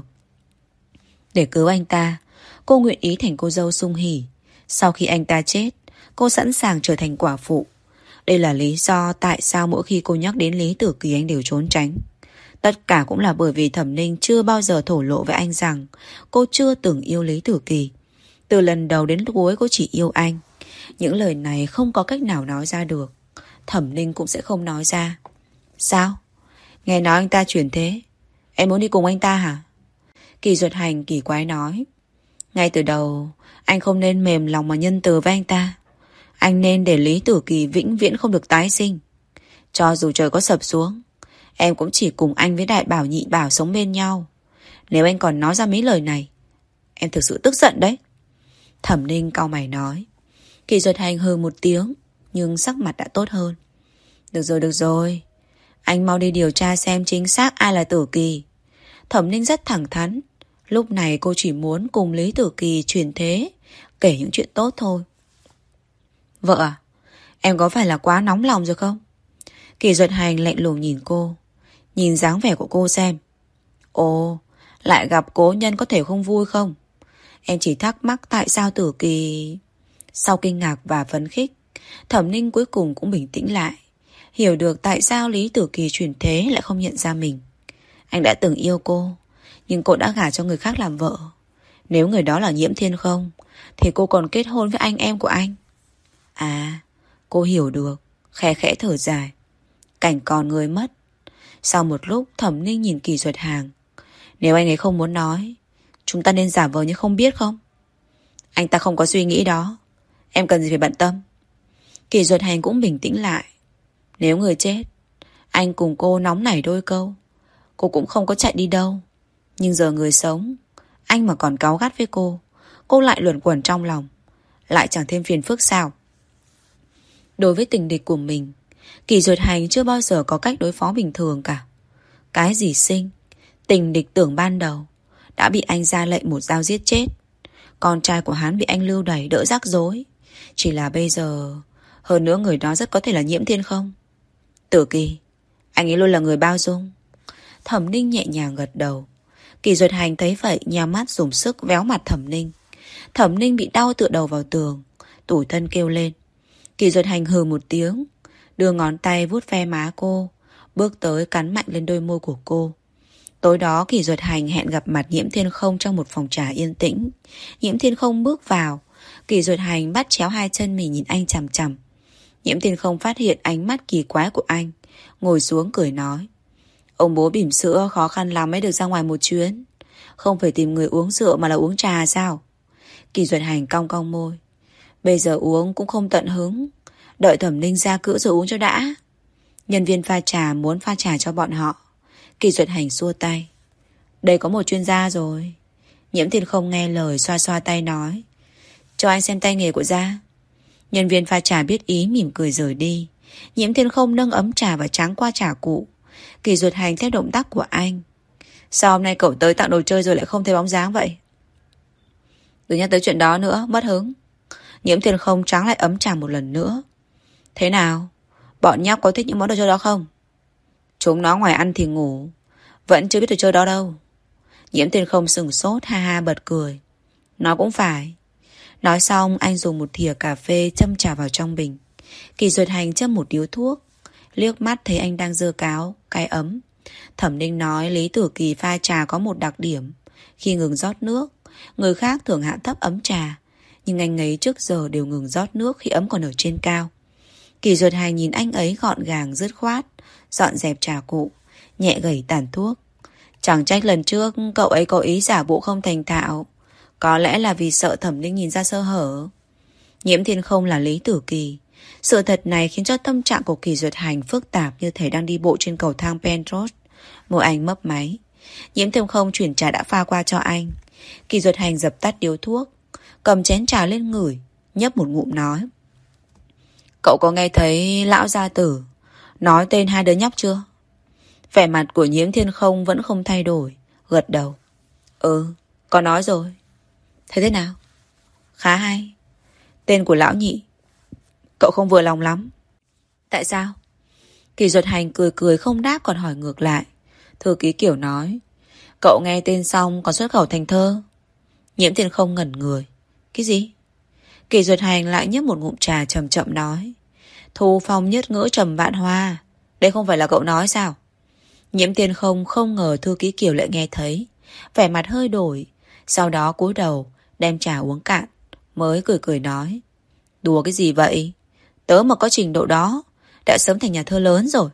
Để cứu anh ta, cô nguyện ý thành cô dâu sung hỉ. Sau khi anh ta chết, cô sẵn sàng trở thành quả phụ. Đây là lý do tại sao mỗi khi cô nhắc đến Lý Tử Kỳ anh đều trốn tránh. Tất cả cũng là bởi vì Thẩm Ninh chưa bao giờ thổ lộ với anh rằng cô chưa từng yêu Lý Tử Kỳ. Từ lần đầu đến cuối cô chỉ yêu anh. Những lời này không có cách nào nói ra được. Thẩm Ninh cũng sẽ không nói ra. Sao? Nghe nói anh ta chuyển thế, em muốn đi cùng anh ta hả? Kỳ Duật Hành kỳ quái nói. Ngay từ đầu anh không nên mềm lòng mà nhân từ với anh ta. Anh nên để Lý Tử Kỳ vĩnh viễn không được tái sinh. Cho dù trời có sập xuống, em cũng chỉ cùng anh với Đại Bảo Nhị Bảo sống bên nhau. Nếu anh còn nói ra mấy lời này, em thực sự tức giận đấy. Thẩm Ninh cau mày nói. Kỳ Duật Hành hừ một tiếng, nhưng sắc mặt đã tốt hơn. Được rồi. Anh mau đi điều tra xem chính xác ai là Tử Kỳ. Thẩm Ninh rất thẳng thắn. Lúc này cô chỉ muốn cùng Lý Tử Kỳ chuyển thế, kể những chuyện tốt thôi. Vợ à, em có phải là quá nóng lòng rồi không? Kỳ Duật Hành lạnh lùng nhìn cô. Nhìn dáng vẻ của cô xem. Ồ, lại gặp cố nhân có thể không vui không? Em chỉ thắc mắc tại sao Tử Kỳ... Sau kinh ngạc và phấn khích, Thẩm Ninh cuối cùng cũng bình tĩnh lại. Hiểu được tại sao Lý Tử Kỳ chuyển thế lại không nhận ra mình. Anh đã từng yêu cô, nhưng cô đã gả cho người khác làm vợ. Nếu người đó là Nhiễm Thiên Không, thì cô còn kết hôn với anh em của anh. À, cô hiểu được. Khẽ khẽ thở dài. Cảnh còn người mất. Sau một lúc Thẩm Ninh nhìn Kỳ Duật Hành. Nếu anh ấy không muốn nói, chúng ta nên giả vờ như không biết không? Anh ta không có suy nghĩ đó. Em cần gì phải bận tâm. Kỳ Duật Hành cũng bình tĩnh lại. Nếu người chết, anh cùng cô nóng nảy đôi câu, cô cũng không có chạy đi đâu. Nhưng giờ người sống, anh mà còn cáu gắt với cô lại luẩn quẩn trong lòng, lại chẳng thêm phiền phức sao? Đối với tình địch của mình, Kỳ Duật Hành chưa bao giờ có cách đối phó bình thường cả. Cái gì sinh, tình địch tưởng ban đầu đã bị anh ra lệnh một dao giết chết. Con trai của hắn bị anh lưu đày đỡ rắc rối. Chỉ là bây giờ, hơn nữa người đó rất có thể là Nhiễm Thiên Không. Tử Kỳ, anh ấy luôn là người bao dung. Thẩm Ninh nhẹ nhàng gật đầu. Kỳ Duật Hành thấy vậy nhắm mắt dùng sức véo mặt Thẩm Ninh. Thẩm Ninh bị đau tựa đầu vào tường, tủi thân kêu lên. Kỳ Duật Hành hừ một tiếng, đưa ngón tay vuốt ve má cô, bước tới cắn mạnh lên đôi môi của cô. Tối đó Kỳ Duật Hành hẹn gặp mặt Nhiễm Thiên Không trong một phòng trà yên tĩnh. Nhiễm Thiên Không bước vào. Kỳ Duật Hành bắt chéo hai chân mình nhìn anh chằm chằm. Nhiễm Thiên Không phát hiện ánh mắt kỳ quái của anh, ngồi xuống cười nói. Ông bố bỉm sữa khó khăn lắm mới được ra ngoài một chuyến. Không phải tìm người uống rượu mà là uống trà sao? Kỳ Duật Hành cong cong môi. Bây giờ uống cũng không tận hứng. Đợi Thẩm Ninh ra cữ rồi uống cho đã. Nhân viên pha trà muốn pha trà cho bọn họ. Kỳ Duật Hành xua tay. Đây có một chuyên gia rồi. Nhiễm Thiên Không nghe lời xoa xoa tay nói. Cho anh xem tay nghề của gia. Nhân viên pha trà biết ý mỉm cười rời đi. Nhiễm Thiên Không nâng ấm trà và tráng qua trà cụ. Kỳ Duật Hành theo động tác của anh. Sao hôm nay cậu tới tặng đồ chơi rồi lại không thấy bóng dáng vậy? Đừng nhắc tới chuyện đó nữa, mất hứng. Nhiễm Thiên Không tráng lại ấm trà một lần nữa. Thế nào? Bọn nhóc có thích những món đồ chơi đó không? Chúng nó ngoài ăn thì ngủ, vẫn chưa biết đồ chơi đó đâu. Nhiễm Thiên Không sừng sốt ha ha bật cười. Nó cũng phải. Nói xong anh dùng một thìa cà phê châm trà vào trong bình. Kỳ Duật Hành châm một điếu thuốc, liếc mắt thấy anh đang giơ cáo cái ấm. Thẩm Ninh nói Lý Tử Kỳ pha trà có một đặc điểm. Khi ngừng rót nước, người khác thường hạ thấp ấm trà, nhưng anh ấy trước giờ đều ngừng rót nước khi ấm còn ở trên cao. Kỳ Duật Hành nhìn anh ấy gọn gàng dứt khoát, dọn dẹp trà cụ, nhẹ gẩy tàn thuốc. Chẳng trách lần trước cậu ấy có ý giả bộ không thành thạo. Có lẽ là vì sợ Thẩm Ninh nhìn ra sơ hở. Nhiễm Thiên Không là Lý Tử Kỳ. Sự thật này khiến cho tâm trạng của Kỳ Duật Hành phức tạp như thể đang đi bộ trên cầu thang Penrose. Môi anh mấp máy. Nhiễm Thiên Không chuyển trà đã pha qua cho anh. Kỳ Duật Hành dập tắt điếu thuốc, cầm chén trà lên ngửi, nhấp một ngụm nói. Cậu có nghe thấy lão gia tử nói tên hai đứa nhóc chưa? Vẻ mặt của Nhiễm Thiên Không vẫn không thay đổi, gật đầu. Ừ, có nói rồi. Thế nào? Khá hay. Tên của lão nhị cậu không vừa lòng lắm. Tại sao? Kỳ Duật Hành cười cười không đáp còn hỏi ngược lại. Thư ký Kiểu nói. Cậu nghe tên xong còn xuất khẩu thành thơ. Nhiễm Thiên Không ngẩn người. Cái gì? Kỳ Duật Hành lại nhấp một ngụm trà chậm chậm nói. Thu phong nhất ngữ trầm vạn hoa. Đây không phải là cậu nói sao? Nhiễm Thiên Không không ngờ thư ký Kiểu lại nghe thấy, vẻ mặt hơi đổi. Sau đó cúi đầu đem trà uống cạn, mới cười cười nói. Đùa cái gì vậy? Tớ mà có trình độ đó đã sớm thành nhà thơ lớn rồi.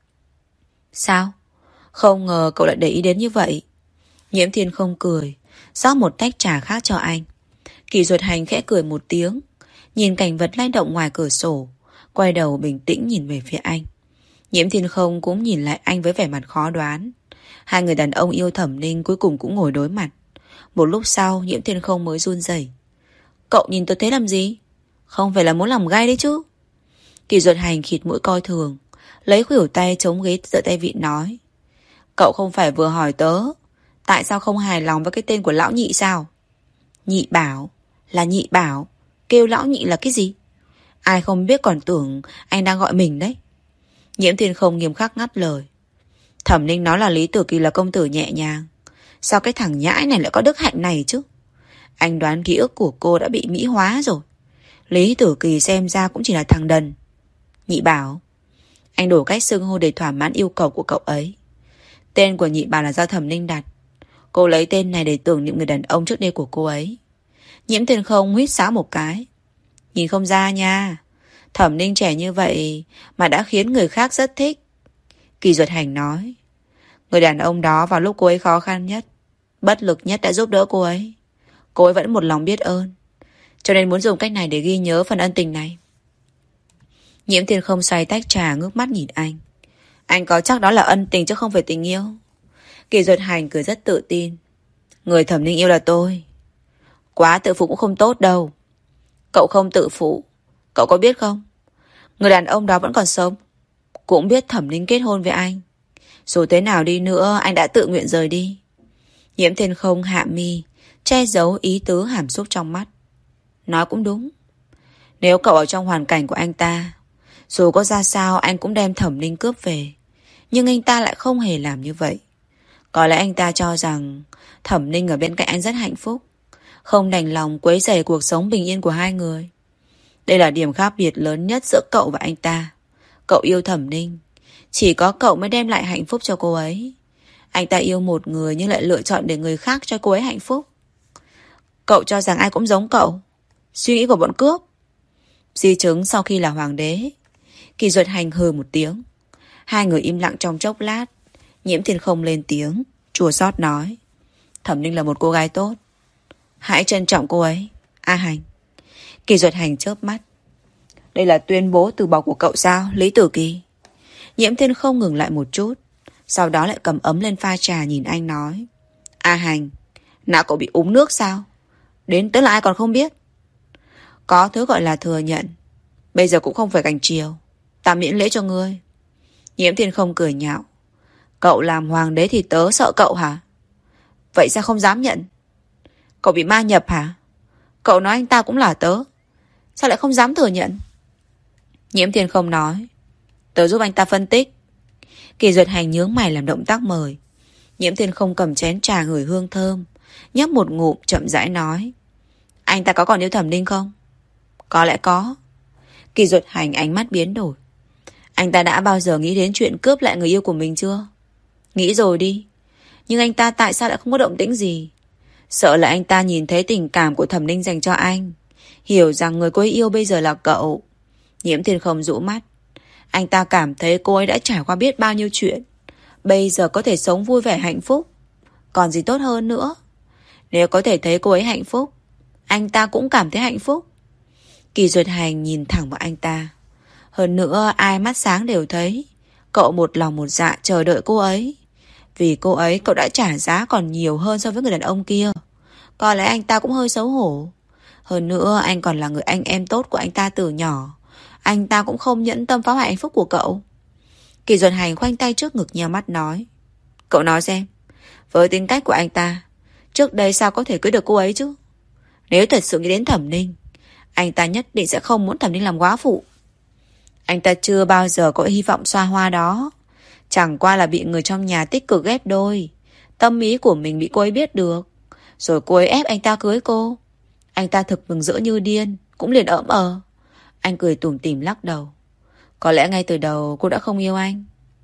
Sao? Không ngờ cậu lại để ý đến như vậy. Nhiễm Thiên không cười, rót một tách trà khác cho anh. Kỳ Duật Hành khẽ cười một tiếng, nhìn cảnh vật lay động ngoài cửa sổ, quay đầu bình tĩnh nhìn về phía anh. Nhiễm Thiên không cũng nhìn lại anh với vẻ mặt khó đoán. Hai người đàn ông yêu Thẩm Ninh cuối cùng cũng ngồi đối mặt. Một lúc sau Nhiễm Thiên không mới run rẩy. Cậu nhìn tôi thế làm gì? Không phải là muốn làm gai đấy chứ? Kỳ Duật Hành khịt mũi coi thường, lấy khuỷu tay chống ghế dựa tay vịn nói. Cậu không phải vừa hỏi tớ tại sao không hài lòng với cái tên của lão nhị sao? Nhị bảo? Là nhị bảo? Kêu lão nhị là cái gì? Ai không biết còn tưởng anh đang gọi mình đấy. Nhiễm Thiên không nghiêm khắc ngắt lời. Thẩm Ninh nói là Lý Tử Kỳ là công tử nhẹ nhàng. Sao cái thằng nhãi này lại có đức hạnh này chứ? Anh đoán ký ức của cô đã bị mỹ hóa rồi. Lý Tử Kỳ xem ra cũng chỉ là thằng đần. Nhị bảo. Anh đổi cách xưng hô để thỏa mãn yêu cầu của cậu ấy. Tên của nhị bảo là do Thẩm Ninh đặt. Cô lấy tên này để tưởng niệm người đàn ông trước đây của cô ấy. Nhiễm Thiên không huýt sáo một cái. Nhìn không ra nha. Thẩm Ninh trẻ như vậy mà đã khiến người khác rất thích. Kỳ Duật Hành nói. Người đàn ông đó vào lúc cô ấy khó khăn nhất, bất lực nhất đã giúp đỡ cô ấy. Cô ấy vẫn một lòng biết ơn, cho nên muốn dùng cách này để ghi nhớ phần ân tình này. Nhiễm Thiên không xoay tách trà ngước mắt nhìn anh. Anh có chắc đó là ân tình chứ không phải tình yêu? Kỳ Duật Hành cười rất tự tin. Người Thẩm Ninh yêu là tôi. Quá tự phụ cũng không tốt đâu. Cậu không tự phụ, cậu có biết không? Người đàn ông đó vẫn còn sống, cũng biết Thẩm Ninh kết hôn với anh. Dù thế nào đi nữa anh đã tự nguyện rời đi. Nhiễm Thiên không hạ mi, che giấu ý tứ hàm xúc trong mắt. Nói cũng đúng. Nếu cậu ở trong hoàn cảnh của anh ta, dù có ra sao anh cũng đem Thẩm Ninh cướp về. Nhưng anh ta lại không hề làm như vậy. Có lẽ anh ta cho rằng Thẩm Ninh ở bên cạnh anh rất hạnh phúc, không đành lòng quấy rầy cuộc sống bình yên của hai người. Đây là điểm khác biệt lớn nhất giữa cậu và anh ta. Cậu yêu Thẩm Ninh, chỉ có cậu mới đem lại hạnh phúc cho cô ấy. Anh ta yêu một người nhưng lại lựa chọn để người khác cho cô ấy hạnh phúc. Cậu cho rằng ai cũng giống cậu? Suy nghĩ của bọn cướp. Di chứng sau khi là hoàng đế. Kỳ Duật Hành hừ một tiếng. Hai người im lặng trong chốc lát. Nhiễm Thiên không lên tiếng, chua xót nói. Thẩm Ninh là một cô gái tốt, hãy trân trọng cô ấy. A Hành. Kỳ Duật Hành chớp mắt. Đây là tuyên bố từ bỏ của cậu sao, Lý Tử Kỳ? Nhiễm Thiên không ngừng lại một chút, sau đó lại cầm ấm lên pha trà nhìn anh nói. A Hành, não cậu bị uống nước sao? Đến tới là ai còn không biết? Có thứ gọi là thừa nhận. Bây giờ cũng không phải cảnh chiều, ta miễn lễ cho ngươi. Nhiễm Thiên không cười nhạo. Cậu làm hoàng đế thì tớ sợ cậu hả? Vậy sao không dám nhận? Cậu bị ma nhập hả? Cậu nói anh ta cũng là tớ, sao lại không dám thừa nhận? Nhiễm Thiên không nói. Tớ giúp anh ta phân tích. Kỳ Duật Hành nhướng mày làm động tác mời. Nhiễm Thiên không cầm chén trà ngửi hương thơm, nhấp một ngụm chậm rãi nói. Anh ta có còn yêu Thẩm Ninh không? Có lẽ có. Kỳ Duật Hành ánh mắt biến đổi. Anh ta đã bao giờ nghĩ đến chuyện cướp lại người yêu của mình chưa? Nghĩ rồi đi. Nhưng anh ta tại sao lại không có động tĩnh gì? Sợ là anh ta nhìn thấy tình cảm của Thẩm Ninh dành cho anh, hiểu rằng người cô ấy yêu bây giờ là cậu. Nhiễm Thiên không rũ mắt. Anh ta cảm thấy cô ấy đã trải qua biết bao nhiêu chuyện, bây giờ có thể sống vui vẻ hạnh phúc, còn gì tốt hơn nữa. Nếu có thể thấy cô ấy hạnh phúc, anh ta cũng cảm thấy hạnh phúc. Kỳ Duật Hành nhìn thẳng vào anh ta. Hơn nữa ai mắt sáng đều thấy cậu một lòng một dạ chờ đợi cô ấy. Vì cô ấy cậu đã trả giá còn nhiều hơn so với người đàn ông kia. Có lẽ anh ta cũng hơi xấu hổ. Hơn nữa anh còn là người anh em tốt của anh ta từ nhỏ. Anh ta cũng không nhẫn tâm phá hoại hạnh phúc của cậu. Kỳ Duật Hành khoanh tay trước ngực nheo mắt nói. Cậu nói xem, với tính cách của anh ta, trước đây sao có thể cưới được cô ấy chứ? Nếu thật sự nghĩ đến Thẩm Ninh, anh ta nhất định sẽ không muốn Thẩm Ninh làm góa phụ. Anh ta chưa bao giờ có hy vọng xoa hoa đó. Chẳng qua là bị người trong nhà tích cực ghép đôi. Tâm ý của mình bị cô ấy biết được, rồi cô ấy ép anh ta cưới cô. Anh ta thực mừng rỡ như điên, cũng liền ỡm ờ. Anh cười tủm tỉm lắc đầu. Có lẽ ngay từ đầu cô đã không yêu anh.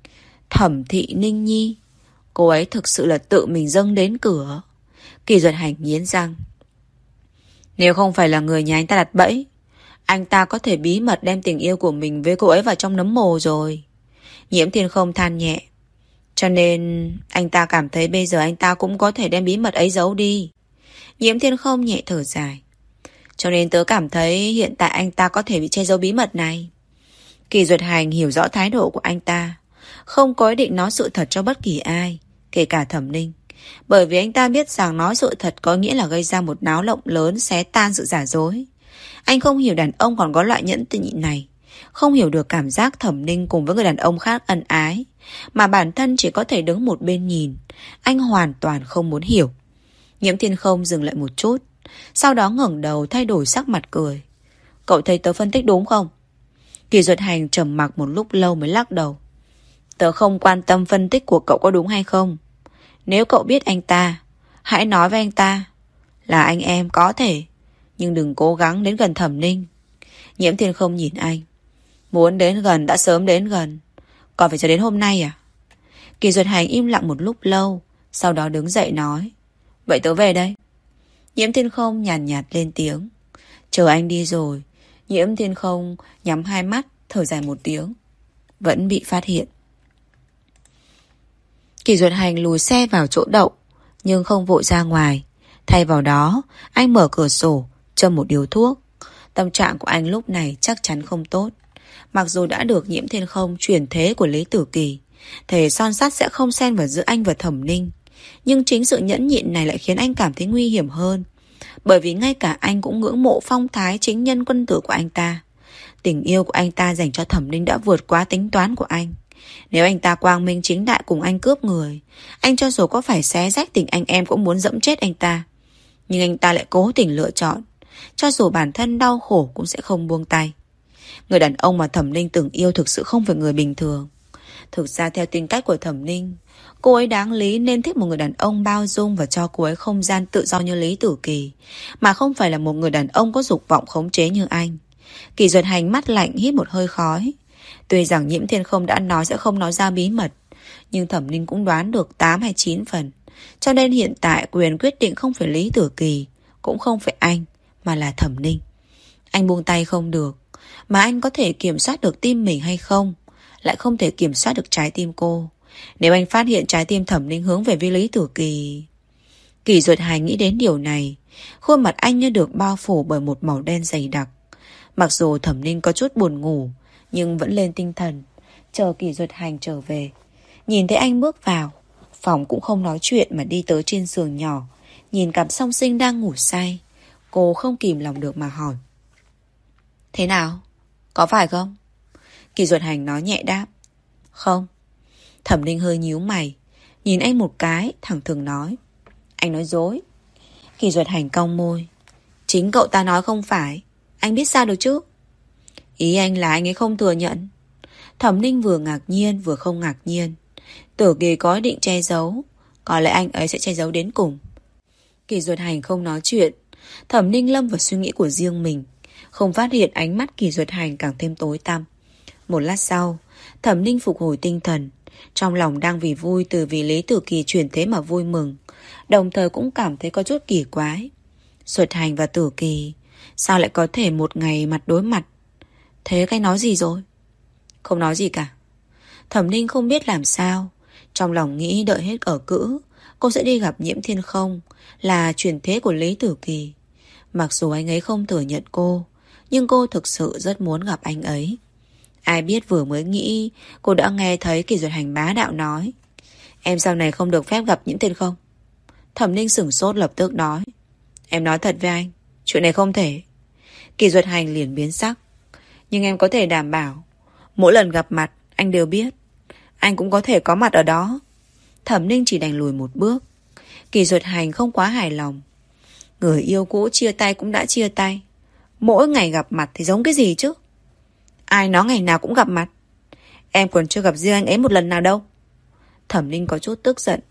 Thẩm Thị Ninh Nhi, cô ấy thực sự là tự mình dâng đến cửa. Kỳ Duật Hành nghiến răng. Nếu không phải là người nhà anh ta đặt bẫy, Anh ta có thể bí mật đem tình yêu của mình với cô ấy vào trong nấm mồ rồi. Nhiễm Thiên Không than nhẹ. Cho nên anh ta cảm thấy bây giờ anh ta cũng có thể đem bí mật ấy giấu đi. Nhiễm Thiên Không nhẹ thở dài. Cho nên tớ cảm thấy hiện tại anh ta có thể bị che giấu bí mật này. Kỳ Duật Hành hiểu rõ thái độ của anh ta, không có ý định nói sự thật cho bất kỳ ai, kể cả Thẩm Ninh. Bởi vì anh ta biết rằng nói sự thật có nghĩa là gây ra một náo động lớn, xé tan sự giả dối. Anh không hiểu đàn ông còn có loại nhẫn nhịn này, không hiểu được cảm giác Thẩm Ninh cùng với người đàn ông khác ân ái, mà bản thân chỉ có thể đứng một bên nhìn. Anh hoàn toàn không muốn hiểu. Nhiễm Thiên Không dừng lại một chút, sau đó ngẩng đầu thay đổi sắc mặt cười. Cậu thấy tớ phân tích đúng không? Kỳ Duật Hành trầm mặc một lúc lâu mới lắc đầu. Tớ không quan tâm phân tích của cậu có đúng hay không. Nếu cậu biết anh ta, hãy nói với anh ta. Là anh em có thể, nhưng đừng cố gắng đến gần Thẩm Ninh. Nhiễm Thiên Không nhìn anh. Muốn đến gần đã sớm đến gần, còn phải chờ đến hôm nay à? Kỳ Duật Hành im lặng một lúc lâu, sau đó đứng dậy nói. Vậy tớ về đây. Nhiễm Thiên Không nhàn nhạt lên tiếng. Chờ anh đi rồi. Nhiễm Thiên Không nhắm hai mắt, thở dài một tiếng. Vẫn bị phát hiện. Kỳ Duật Hành lùi xe vào chỗ đậu, nhưng không vội ra ngoài. Thay vào đó, anh mở cửa sổ, châm một điếu thuốc. Tâm trạng của anh lúc này chắc chắn không tốt. Mặc dù đã được Nhiễm Thiên Không chuyển thế của Lý Tử Kỳ, thề son sắt sẽ không xen vào giữa anh và Thẩm Ninh. Nhưng chính sự nhẫn nhịn này lại khiến anh cảm thấy nguy hiểm hơn. Bởi vì ngay cả anh cũng ngưỡng mộ phong thái chính nhân quân tử của anh ta. Tình yêu của anh ta dành cho Thẩm Ninh đã vượt quá tính toán của anh. Nếu anh ta quang minh chính đại cùng anh cướp người, anh cho dù có phải xé rách tình anh em cũng muốn dẫm chết anh ta. Nhưng anh ta lại cố tình lựa chọn, cho dù bản thân đau khổ cũng sẽ không buông tay. Người đàn ông mà Thẩm Ninh từng yêu thực sự không phải người bình thường. Thực ra theo tính cách của Thẩm Ninh, cô ấy đáng lý nên thích một người đàn ông bao dung và cho cô ấy không gian tự do như Lý Tử Kỳ, mà không phải là một người đàn ông có dục vọng khống chế như anh. Kỳ Duật Hành mắt lạnh hít một hơi khói. Tuy rằng Nhiễm Thiên Không đã nói sẽ không nói ra bí mật, nhưng Thẩm Ninh cũng đoán được 8 hay 9 phần. Cho nên hiện tại quyền quyết định không phải Lý Tử Kỳ, cũng không phải anh, mà là Thẩm Ninh. Anh buông tay không được, mà anh có thể kiểm soát được tim mình hay không, lại không thể kiểm soát được trái tim cô. Nếu anh phát hiện trái tim Thẩm Ninh hướng về với Lý Tử Kỳ... Kỳ Duật Hành nghĩ đến điều này, khuôn mặt anh như được bao phủ bởi một màu đen dày đặc. Mặc dù Thẩm Ninh có chút buồn ngủ, nhưng vẫn lên tinh thần, chờ Kỳ Duật Hành trở về. Nhìn thấy anh bước vào, phòng cũng không nói chuyện mà đi tới trên giường nhỏ, nhìn cặp song sinh đang ngủ say. Cô không kìm lòng được mà hỏi. Thế nào? Có phải không? Kỳ Duật Hành nói nhẹ đáp. Không. Thẩm Ninh hơi nhíu mày, nhìn anh một cái, thẳng thừng nói. Anh nói dối. Kỳ Duật Hành cong môi. Chính cậu ta nói không phải, anh biết sao được chứ? Ý anh là anh ấy không thừa nhận. Thẩm Ninh vừa ngạc nhiên vừa không ngạc nhiên. Tử Kỳ có ý định che giấu, có lẽ anh ấy sẽ che giấu đến cùng. Kỳ Duật Hành không nói chuyện. Thẩm Ninh lâm vào suy nghĩ của riêng mình, không phát hiện ánh mắt Kỳ Duật Hành càng thêm tối tăm. Một lát sau, Thẩm Ninh phục hồi tinh thần, trong lòng đang vì vui từ vì Lý Tử Kỳ chuyển thế mà vui mừng, đồng thời cũng cảm thấy có chút kỳ quái. Duật Hành và Tử Kỳ sao lại có thể một ngày mặt đối mặt? Thế cái nói gì rồi? Không nói gì cả. Thẩm Ninh không biết làm sao, trong lòng nghĩ đợi hết ở cữ, cô sẽ đi gặp Nhiễm Thiên Không, là chuyển thế của Lý Tử Kỳ. Mặc dù anh ấy không thừa nhận cô, nhưng cô thực sự rất muốn gặp anh ấy. Ai biết vừa mới nghĩ, cô đã nghe thấy Kỳ Duật Hành bá đạo nói. Em sau này không được phép gặp Nhiễm Thiên Không. Thẩm Ninh sửng sốt lập tức nói. Em nói thật với anh, chuyện này không thể. Kỳ Duật Hành liền biến sắc. Nhưng em có thể đảm bảo, mỗi lần gặp mặt, anh đều biết. Anh cũng có thể có mặt ở đó. Thẩm Ninh chỉ đành lùi một bước. Kỳ Duật Hành không quá hài lòng. Người yêu cũ chia tay cũng đã chia tay, mỗi ngày gặp mặt thì giống cái gì chứ? Ai nói ngày nào cũng gặp mặt? Em còn chưa gặp riêng anh ấy một lần nào đâu. Thẩm Ninh có chút tức giận.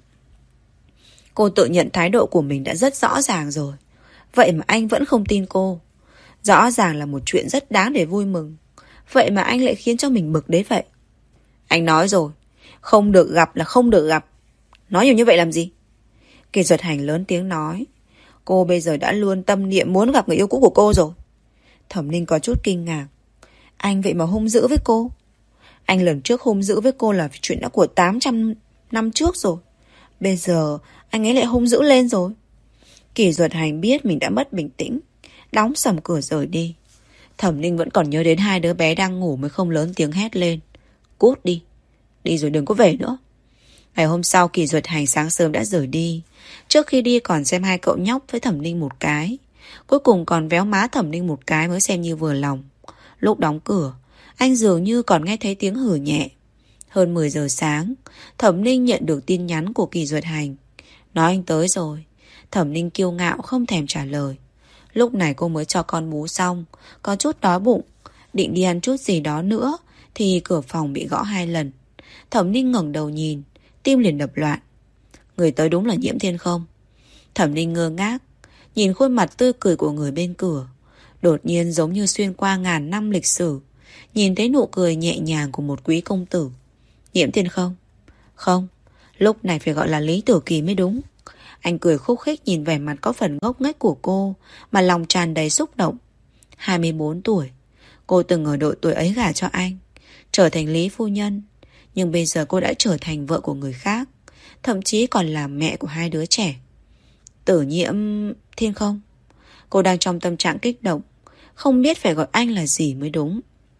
Cô tự nhận thái độ của mình đã rất rõ ràng rồi, vậy mà anh vẫn không tin cô. Rõ ràng là một chuyện rất đáng để vui mừng, vậy mà anh lại khiến cho mình bực đấy vậy. Anh nói rồi, không được gặp là không được gặp. Nói nhiều như vậy làm gì? Kỳ Duật Hành lớn tiếng nói. Cô bây giờ đã luôn tâm niệm muốn gặp người yêu cũ của cô rồi. Thẩm Ninh có chút kinh ngạc. Anh vậy mà hung dữ với cô? Anh lần trước hung dữ với cô là chuyện đã của 800 năm trước rồi. Bây giờ anh ấy lại hung dữ lên rồi. Kỷ Duật Hành biết mình đã mất bình tĩnh, đóng sầm cửa rời đi. Thẩm Ninh vẫn còn nhớ đến hai đứa bé đang ngủ mới không lớn tiếng hét lên. Cút đi, đi rồi đừng có về nữa. Ngày hôm sau Kỷ Duật Hành sáng sớm đã rời đi. Trước khi đi còn xem hai cậu nhóc với Thẩm Ninh một cái. Cuối cùng còn véo má Thẩm Ninh một cái mới xem như vừa lòng. Lúc đóng cửa, anh dường như còn nghe thấy tiếng hử nhẹ. Hơn 10 giờ sáng, Thẩm Ninh nhận được tin nhắn của Kỷ Duật Hành. Nói anh tới rồi. Thẩm Ninh kiêu ngạo không thèm trả lời. Lúc này cô mới cho con bú xong, có chút đói bụng, định đi ăn chút gì đó nữa thì cửa phòng bị gõ 2 lần. Thẩm Ninh ngẩng đầu nhìn, tim liền đập loạn. Người tới đúng là Nhiễm Thiên không? Thẩm Ninh ngơ ngác, nhìn khuôn mặt tươi cười của người bên cửa. Đột nhiên giống như xuyên qua ngàn năm lịch sử, nhìn thấy nụ cười nhẹ nhàng của một quý công tử. Nhiễm Thiên không? Không, lúc này phải gọi là Lý Tử Kỳ mới đúng. Anh cười khúc khích nhìn vẻ mặt có phần ngốc nghếch của cô mà lòng tràn đầy xúc động. 24 tuổi, cô từng ở độ tuổi ấy gả cho anh, trở thành Lý phu nhân. Nhưng bây giờ cô đã trở thành vợ của người khác, thậm chí còn là mẹ của hai đứa trẻ. Tử Nhiễm Thiên không? Cô đang trong tâm trạng kích động, không biết phải gọi anh là gì mới đúng.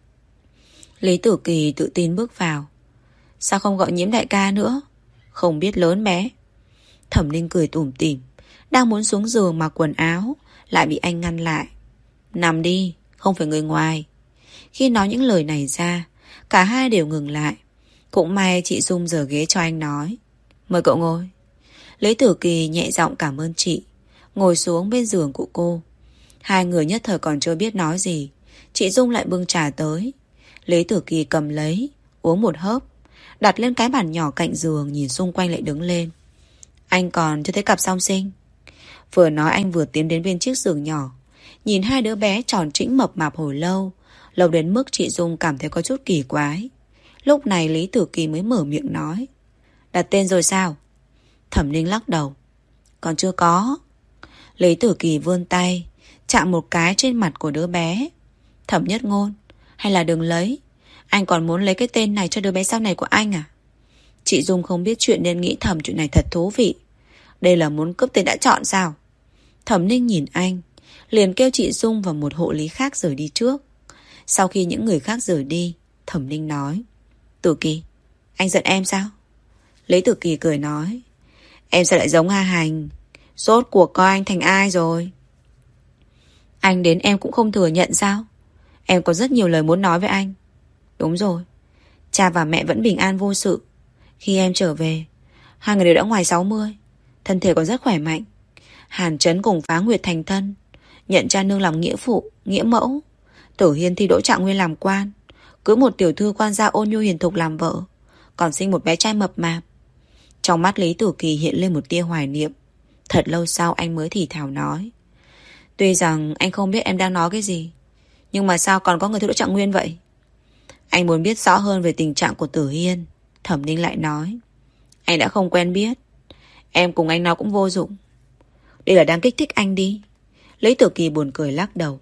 Lý Tử Kỳ tự tin bước vào. Sao không gọi Nhiễm đại ca nữa? Không biết lớn bé. Thẩm Ninh cười tủm tỉm, đang muốn xuống giường mặc quần áo, lại bị anh ngăn lại. Nằm đi, không phải người ngoài. Khi nói những lời này ra, cả hai đều ngừng lại. Cũng may chị Dung giở ghế cho anh nói. Mời cậu ngồi. Lý Tử Kỳ nhẹ giọng cảm ơn chị, ngồi xuống bên giường của cô. Hai người nhất thời còn chưa biết nói gì, chị Dung lại bưng trà tới. Lý Tử Kỳ cầm lấy, uống một hớp, đặt lên cái bàn nhỏ cạnh giường, nhìn xung quanh lại đứng lên. Anh còn chưa thấy cặp song sinh. Vừa nói anh vừa tiến đến bên chiếc giường nhỏ, nhìn hai đứa bé tròn trĩnh mập mạp hồi lâu, lâu đến mức chị Dung cảm thấy có chút kỳ quái. Lúc này Lý Tử Kỳ mới mở miệng nói. Đặt tên rồi sao? Thẩm Ninh lắc đầu. Còn chưa có. Lý Tử Kỳ vươn tay, chạm một cái trên mặt của đứa bé. Thẩm Nhất Ngôn, hay là đừng lấy. Anh còn muốn lấy cái tên này cho đứa bé sau này của anh à? Chị Dung không biết chuyện nên nghĩ thầm chuyện này thật thú vị. Đây là muốn cướp tên đã chọn sao? Thẩm Ninh nhìn anh, liền kêu chị Dung và một hộ lý khác rời đi trước. Sau khi những người khác rời đi, Thẩm Ninh nói. Tử Kỳ, anh giận em sao? Lý Tử Kỳ cười nói. Em sao lại giống A Hành? Rốt cuộc coi anh thành ai rồi? Anh đến em cũng không thừa nhận sao? Em có rất nhiều lời muốn nói với anh. Đúng rồi, cha và mẹ vẫn bình an vô sự. Khi em trở về, hai người đều đã ngoài 60, thân thể còn rất khỏe mạnh. Hàn Trấn cùng Phá Nguyệt thành thân, nhận cha nương làm nghĩa phụ, nghĩa mẫu. Tử Hiên thi đỗ trạng nguyên làm quan, cưới một tiểu thư quan gia ôn nhu hiền thục làm vợ, còn sinh một bé trai mập mạp. Trong mắt Lý Tử Kỳ hiện lên một tia hoài niệm. Thật lâu sau anh mới thì thào nói. Tuy rằng anh không biết em đang nói cái gì, nhưng mà sao còn có người thi đỗ trạng nguyên vậy? Anh muốn biết rõ hơn về tình trạng của Tử Hiên. Thẩm Ninh lại nói. Anh đã không quen biết, em cùng anh nói cũng vô dụng. Đây là đang kích thích anh đi. Lý Tử Kỳ buồn cười lắc đầu.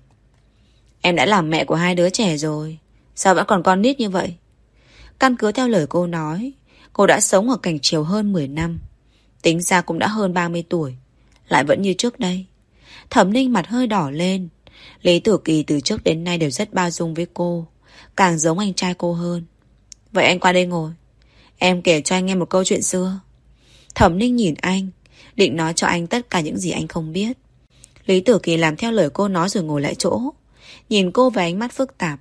Em đã làm mẹ của hai đứa trẻ rồi, sao vẫn còn con nít như vậy? Căn cứ theo lời cô nói, cô đã sống ở Cảnh Triều hơn 10 năm, tính ra cũng đã hơn 30 tuổi, lại vẫn như trước đây. Thẩm Ninh mặt hơi đỏ lên. Lý Tử Kỳ từ trước đến nay đều rất bao dung với cô, càng giống anh trai cô hơn. Vậy anh qua đây ngồi, em kể cho anh nghe một câu chuyện xưa. Thẩm Ninh nhìn anh, định nói cho anh tất cả những gì anh không biết. Lý Tử Kỳ làm theo lời cô nói rồi ngồi lại chỗ, nhìn cô với ánh mắt phức tạp.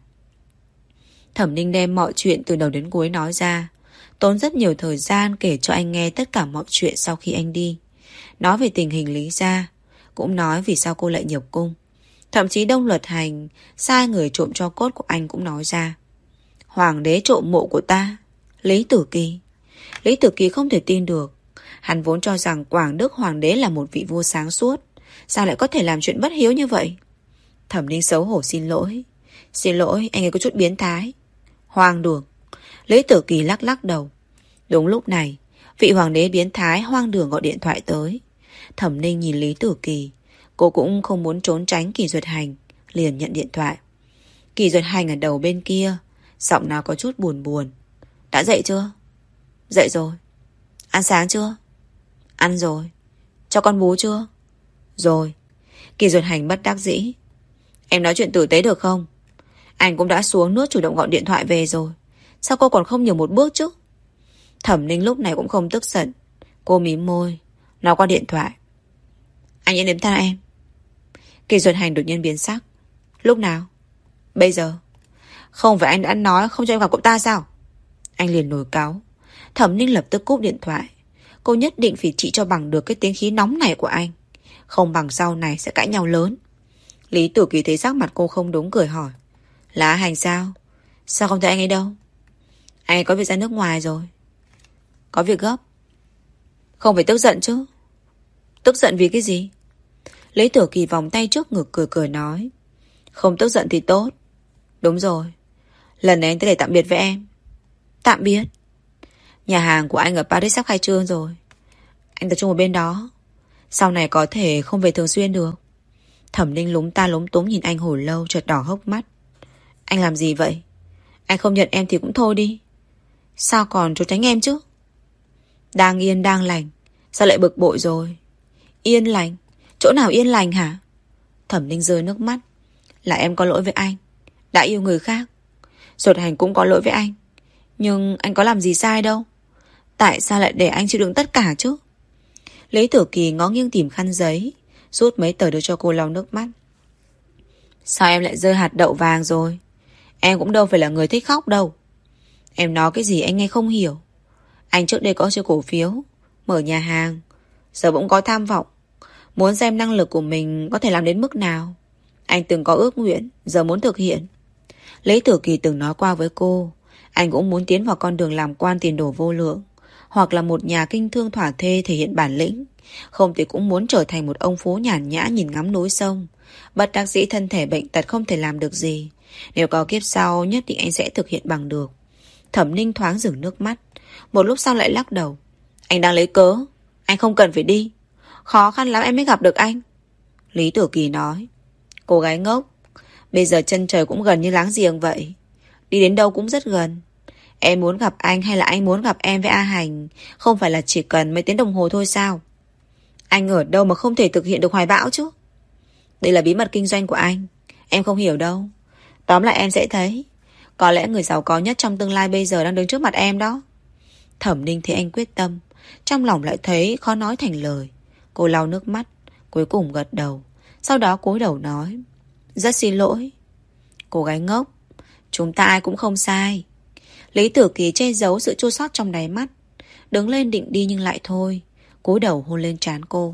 Thẩm Ninh đem mọi chuyện từ đầu đến cuối nói ra, tốn rất nhiều thời gian kể cho anh nghe tất cả mọi chuyện sau khi anh đi. Nói về tình hình Lý gia, cũng nói vì sao cô lại nhập cung. Thậm chí Đông Luật Hành sai người trộm tro cốt của anh cũng nói ra. Hoàng đế trộm mộ của ta. Lý Tử Kỳ. Lý Tử Kỳ không thể tin được. Hắn vốn cho rằng Quảng Đức Hoàng đế là một vị vua sáng suốt, sao lại có thể làm chuyện bất hiếu như vậy? Thẩm Ninh xấu hổ xin lỗi. Xin lỗi, anh ấy có chút biến thái. Hoang đường. Lý Tử Kỳ lắc lắc đầu. Đúng lúc này, vị hoàng đế biến thái hoang đường gọi điện thoại tới. Thẩm Ninh nhìn Lý Tử Kỳ. Cô cũng không muốn trốn tránh Kỷ Duật Hành, liền nhận điện thoại. Kỳ Duật Hành ở đầu bên kia, giọng nào có chút buồn buồn. Đã dậy chưa? Dậy rồi. Ăn sáng chưa? Ăn rồi. Cho con bú chưa? Rồi. Kỳ Duật Hành bất đắc dĩ. Em nói chuyện tử tế được không? Anh cũng đã xuống nước chủ động gọi điện thoại về rồi. Sao cô còn không nhường một bước chứ? Thẩm Ninh lúc này cũng không tức giận. Cô mím môi, nói qua điện thoại. Anh nhớ đến tha em. Kỳ Duật Hành đột nhiên biến sắc. Lúc nào? Bây giờ. Không phải anh đã nói không cho em gặp cậu ta sao? Anh liền nổi cáu. Thẩm Ninh lập tức cúp điện thoại. Cô nhất định phải trị cho bằng được cái tiếng khí nóng này của anh. Không bằng sau này sẽ cãi nhau lớn. Lý Tử Kỳ thấy sắc mặt cô không đúng, cười hỏi. Là Hành sao? Sao không thấy anh ấy đâu? Anh ấy có việc ra nước ngoài rồi. Có việc gấp. Không phải tức giận chứ? Tức giận vì cái gì? Lý Tử Kỳ vòng tay trước ngực cười cười nói. Không tức giận thì tốt. Đúng rồi. Lần này anh tới để tạm biệt với em. Tạm biệt? Nhà hàng của anh ở Paris sắp khai trương rồi. Anh tập trung ở bên đó. Sau này có thể không về thường xuyên được. Thẩm Ninh lúng ta lúng túng nhìn anh hồi lâu, chợt đỏ hốc mắt. Anh làm gì vậy? Anh không nhận em thì cũng thôi đi. Sao còn trốn tránh em chứ? Đang yên đang lành, sao lại bực bội rồi? Yên lành? Chỗ nào yên lành hả? Thẩm Ninh rơi nước mắt. Là em có lỗi với anh, đã yêu người khác. Duật Hành cũng có lỗi với anh. Nhưng anh có làm gì sai đâu. Tại sao lại để anh chịu đựng tất cả chứ? Lý Tử Kỳ ngó nghiêng tìm khăn giấy, rút mấy tờ đưa cho cô lau nước mắt. Sao em lại rơi hạt đậu vàng rồi? Em cũng đâu phải là người thích khóc đâu. Em nói cái gì anh nghe không hiểu. Anh trước đây có chơi cổ phiếu, mở nhà hàng, giờ bỗng có tham vọng, muốn xem năng lực của mình có thể làm đến mức nào. Anh từng có ước nguyện, giờ muốn thực hiện. Lý Tử Kỳ từng nói qua với cô, anh cũng muốn tiến vào con đường làm quan tiền đồ vô lượng, hoặc là một nhà kinh thương thỏa thê thể hiện bản lĩnh. Không thì cũng muốn trở thành một ông phú nhàn nhã nhìn ngắm núi sông. Bất đắc dĩ thân thể bệnh tật không thể làm được gì. Nếu có kiếp sau nhất định anh sẽ thực hiện bằng được. Thẩm Ninh thoáng dừng nước mắt, một lúc sau lại lắc đầu. Anh đang lấy cớ. Anh không cần phải đi. Khó khăn lắm em mới gặp được anh. Lý Tử Kỳ nói. Cô gái ngốc, bây giờ chân trời cũng gần như láng giềng vậy. Đi đến đâu cũng rất gần. Em muốn gặp anh hay là anh muốn gặp em với A Hành, không phải là chỉ cần mấy tiếng đồng hồ thôi sao? Anh ở đâu mà không thể thực hiện được hoài bão chứ? Đây là bí mật kinh doanh của anh, em không hiểu đâu. Tóm lại em sẽ thấy, có lẽ người giàu có nhất trong tương lai bây giờ đang đứng trước mặt em đó. Thẩm Ninh thấy anh quyết tâm, trong lòng lại thấy khó nói thành lời. Cô lau nước mắt, cuối cùng gật đầu. Sau đó cúi đầu nói. Rất xin lỗi. Cô gái ngốc, chúng ta ai cũng không sai. Lý Tử Kỳ che giấu sự chua xót trong đáy mắt, đứng lên định đi nhưng lại thôi, cúi đầu hôn lên trán cô.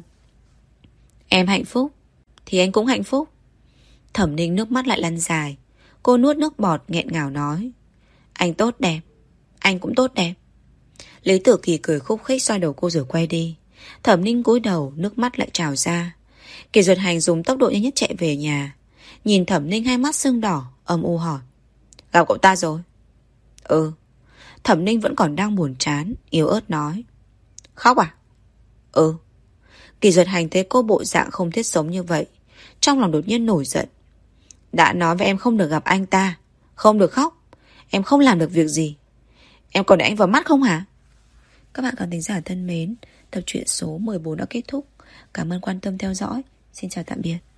Em hạnh phúc thì anh cũng hạnh phúc. Thẩm Ninh nước mắt lại lăn dài. Cô nuốt nước bọt nghẹn ngào nói. Anh tốt đẹp, anh cũng tốt đẹp. Lý Tử Kỳ cười khúc khích xoay đầu cô rồi quay đi. Thẩm Ninh cúi đầu, nước mắt lại trào ra. Kỳ Duật Hành dùng tốc độ nhanh nhất chạy về nhà. Nhìn Thẩm Ninh hai mắt sưng đỏ, âm u hỏi. Gặp cậu ta rồi? Ừ. Thẩm Ninh vẫn còn đang buồn chán, yếu ớt nói. Khóc à? Ừ. Kỳ Duật Hành thấy cô bộ dạng không thiết sống như vậy, trong lòng đột nhiên nổi giận. Đã nói với em không được gặp anh ta, không được khóc. Em không làm được việc gì. Em còn để anh vào mắt không hả? Các bạn khán thính giả thân mến, tập truyện số 14 đã kết thúc. Cảm ơn quan tâm theo dõi. Xin chào tạm biệt.